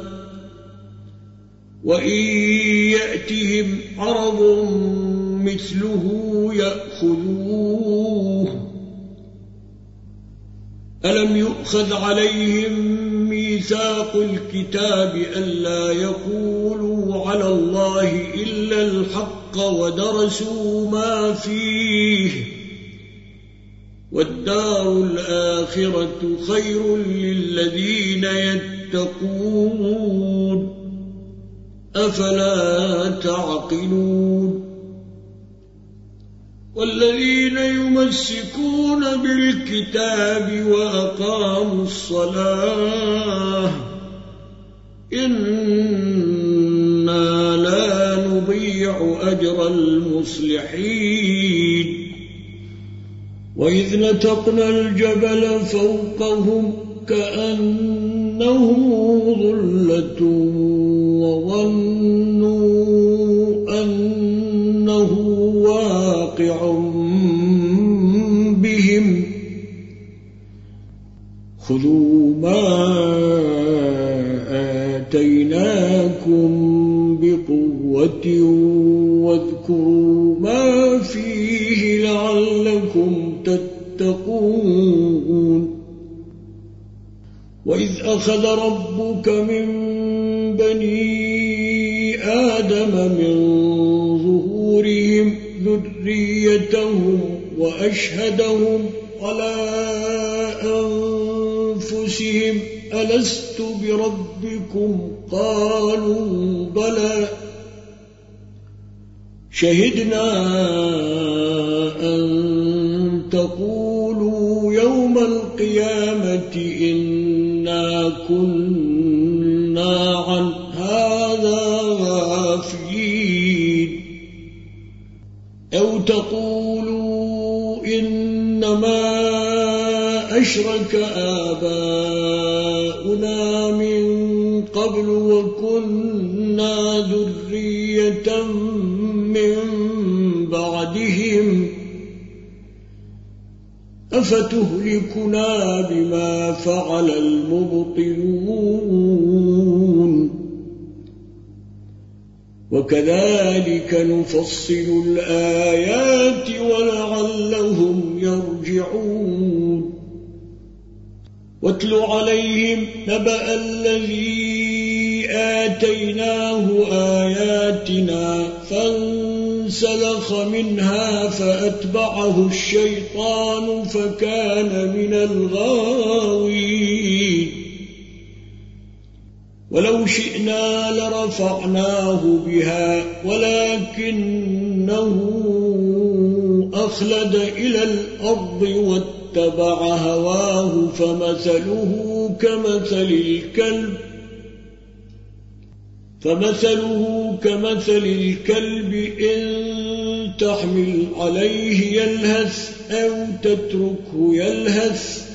وإن يأتهم عرض مثله يأخذوه ألم يؤخذ عليهم ميثاق الكتاب ألا يقولوا على الله إلا الحق ودرسوا ما فيه والدار الآخرة خير للذين يتقون أفلا تعقلون والذين يمسكون بالكتاب وأقاموا الصلاة إنا لا نضيع أجر المصلحين وإذ نتقنا الجبل فوقهم كأنه ظلة وظنوا أنه واقع بهم خذوا ما آتيناكم بقوة واذكروا ما فيه لعلكم تتقون وإذ أخذ ربك من بني آدم من ظهورهم ذريتهم وأشهدهم على أنفسهم ألست بربكم قالوا بلى شهدنا أن تقولوا يوم القيامة إنا كنا عن هذا غافلين أو تقولوا إنما أشرك آباؤنا من قبل وكنا ذرية من بعدهم أفتهلكنا بما فعل المبطلون وكذلك نفصل الآيات ولعلهم يرجعون واتل عليهم نبأ الذي آتيناه آياتنا فانسلخ منها فأتبعه الشيطان فكان من الغاوين ولو شئنا لرفعناه بها ولكنه أخلد إلى الأرض واتبع هواه فمثله كمثل الكلب فمثله كمثل الكلب إن تحمل عليه يلهث أو تتركه يلهث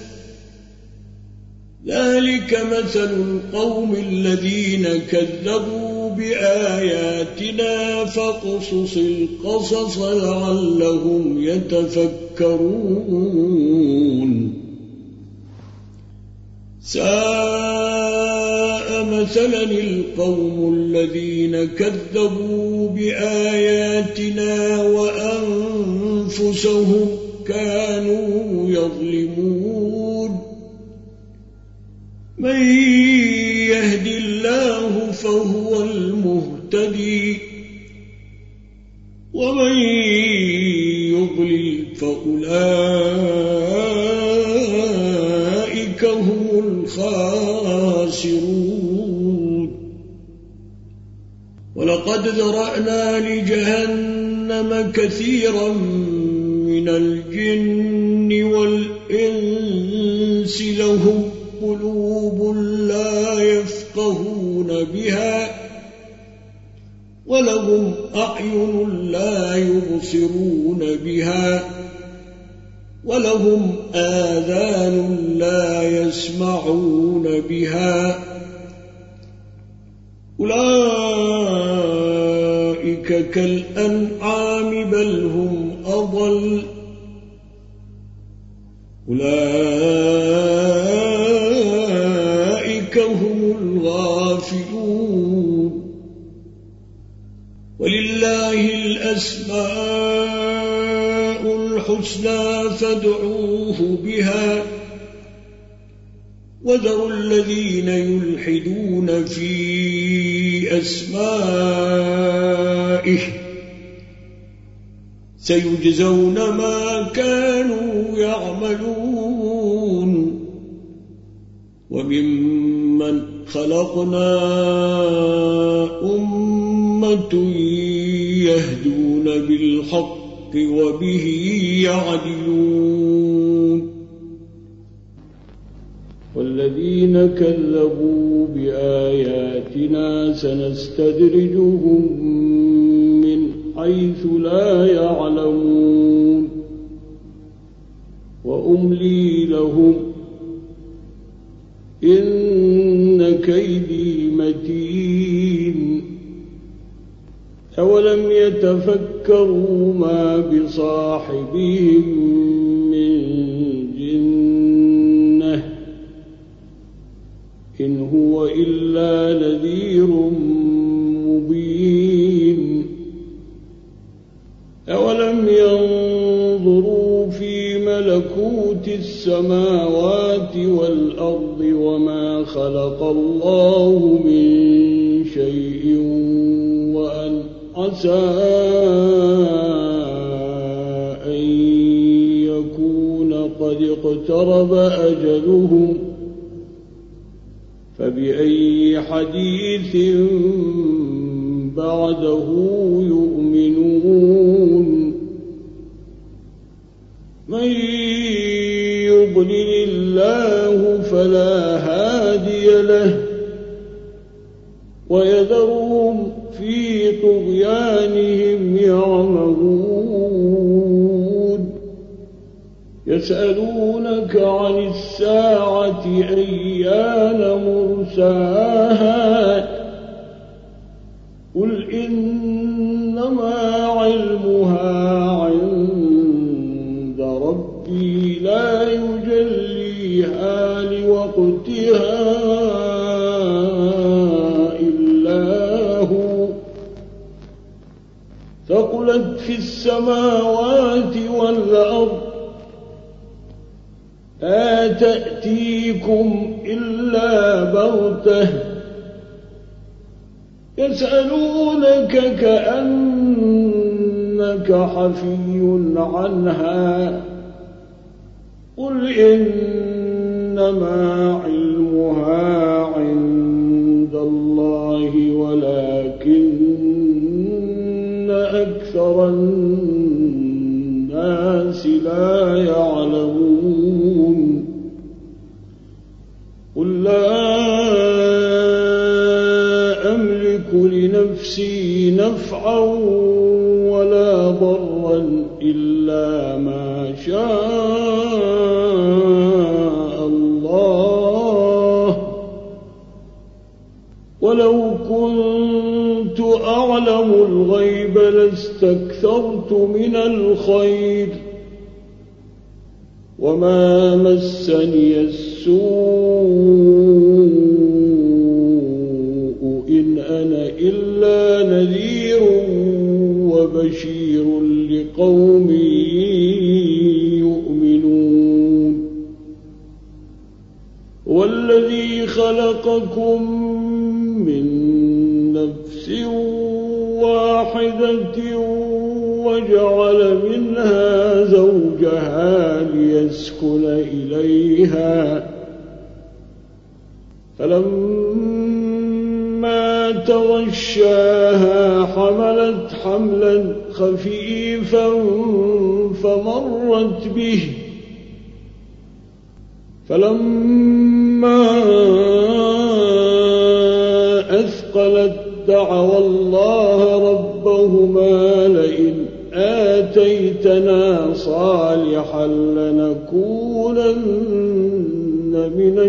ذلك مثل القوم الذين كذبوا بآياتنا فاقصص القصص لعلهم يتفكرون ساء مثلا القوم الذين كذبوا بآياتنا وأنفسهم كانوا يظلمون فهو المهتدي ومن يضلل فأولئك هم الخاسرون ولقد ذرأنا لجهنم كثيرا من الجن والإنس لهم قلوب لا يفقهون بها ولهم أعين لا يبصرون بها ولهم آذان لا يسمعون بها أولئك كالأنعام بل هم أضل أولئك هم الغافلون ولله الأسماء الحسنى فادعوه بها وذروا الذين يلحدون في أسمائه سيجزون ما كانوا يعملون وممن خلقنا أمة يهدون بالحق وبه يعدلون والذين كذبوا بآياتنا سنستدرجهم من حيث لا يعلمون وأملي لهم إن كيدي متين أولم يتفكروا ما بصاحبهم من جنة إن هو إلا نذير مبين أولم ينظروا في ملكوت السماوات والأرض وما خلق الله من شيء وأن عسى أن يكون قد اقترب أجلهم فبأي حديث بعده يؤمنون من يضلل الله فلا هادي له ويذرهم في طغيانهم يعمهون يسألونك عن الساعة أيان مرساها قل إنما علمها عند ربي لا يجليها لوقتها إلا هو ثقلت في السماوات والأرض لا تأتيكم إلا بغتة يسألونك كأنك حفي عنها قل إنما علمها عند الله ولكن أكثر الناس لا يعلمون قل لا أملك لنفسي نفعا ولا ضرا إلا ما شاء الله ولو كنت أعلم الغيب لاستكثرت من الخير وما مسني السوء إن أنا إلا نذير وبشير لقوم يؤمنون والذي خلقكم من واحدة وجعل منها زوجها ليسكن إليها فلما تغشاها حملت حملا خفيفا فمرت به فلما أثقلت دعوا الله ربهما لئن آتيتنا صالحا لنكونن من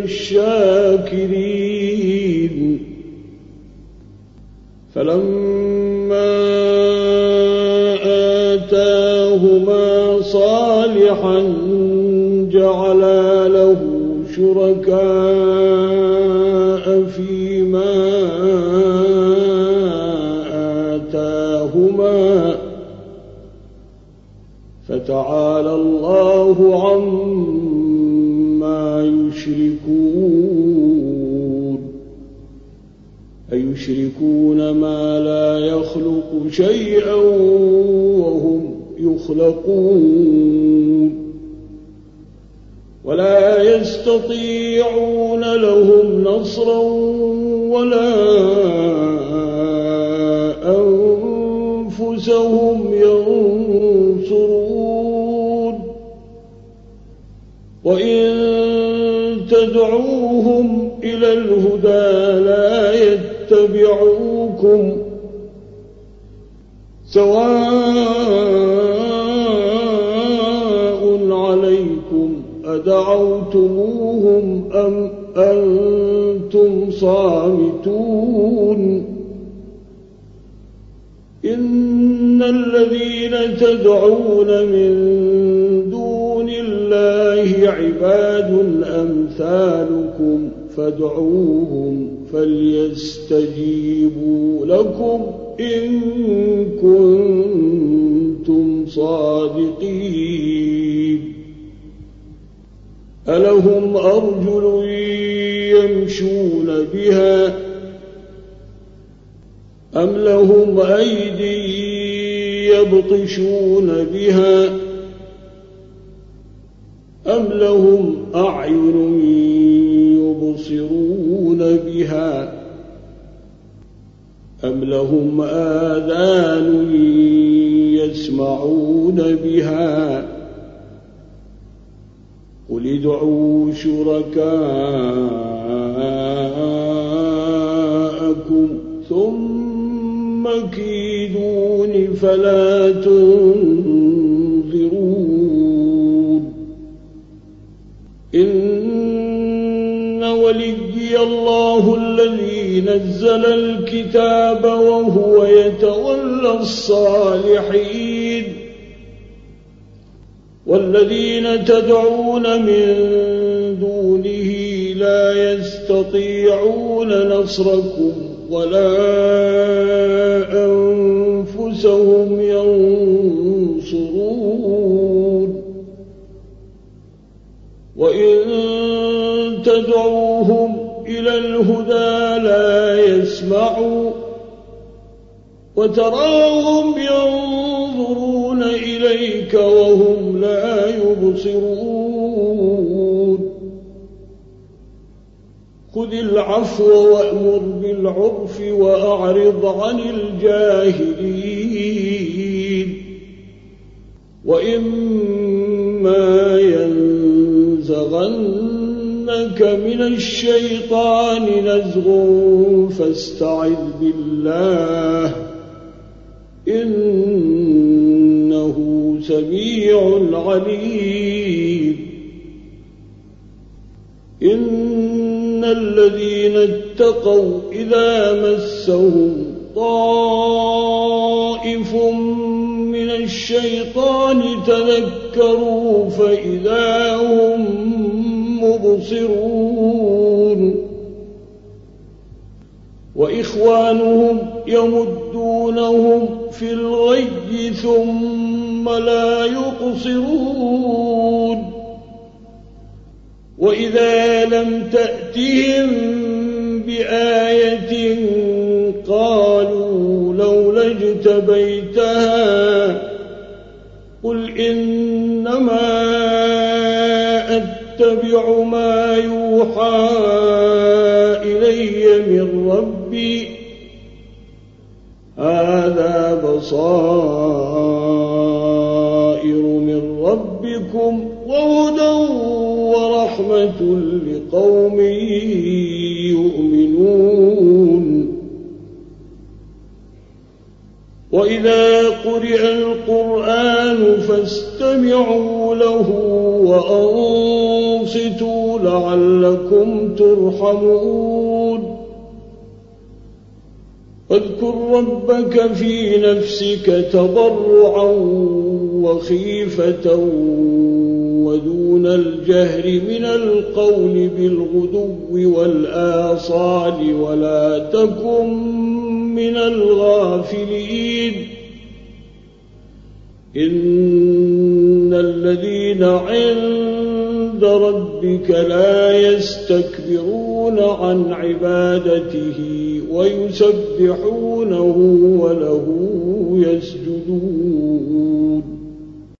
الشاكرين فلما آتاهما صالحا جعلا له شركاء فيما آتاهما فتعالى الله عما يشركون أيشركون ما لا يخلق شيئا وهم يخلقون ولا يستطيعون لهم نصرا ولا أنفسهم ينصرون وإن تدعوهم إلى الهدى لا يتبعوكم سواء عليكم أدعوتموهم أم أنتم صامتون إن الذين تدعون من دون الله عباد أمثالكم فادعوهم فليستجيبوا لكم إن كنتم صادقين ألهم أرجل يمشون بها أم لهم أيدي يبطشون بها أم لهم أعين يبصرون بها أم لهم آذان يسمعون بها قل ادعوا شركاءكم ثم كيدون فلا تنظرون إن وليي الله الذي نزل الكتاب وهو يتولى الصالحين والذين تدعون من دونه لا يستطيعون نصركم ولا أنفسهم ينصرون وإن تدعوهم إلى الهدى لا يسمعوا وتراهم ينظرون إليك وهم لا يبصرون خذ العفو وأمر بالعرف وأعرض عن الجاهلين وإما ينزغنك من الشيطان نزغ فاستعذ بالله إنه سميع عليم إن الذين اتقوا إذا مسهم طائف من الشيطان تذكروا فإذا هم مبصرون وإخوانهم يمدونهم في الغي ثم لا يقصرون وإذا لم تأتهم بآية قالوا لولا اجتبيتها قل إنما أتبع ما يوحى إلي من ربي هذا بصائر من ربكم وهدى ورحمة لقوم يؤمنون وإذا قرئ القرآن فاستمعوا له وأنصتوا لعلكم ترحمون واذكر ربك في نفسك تضرعا وخيفة ودون الجهر من القول بالغدو والآصال ولا تكن من الغافلين إن الذين عند ربك لا يستكبرون عن عبادته ويسبحونه وله يسجدون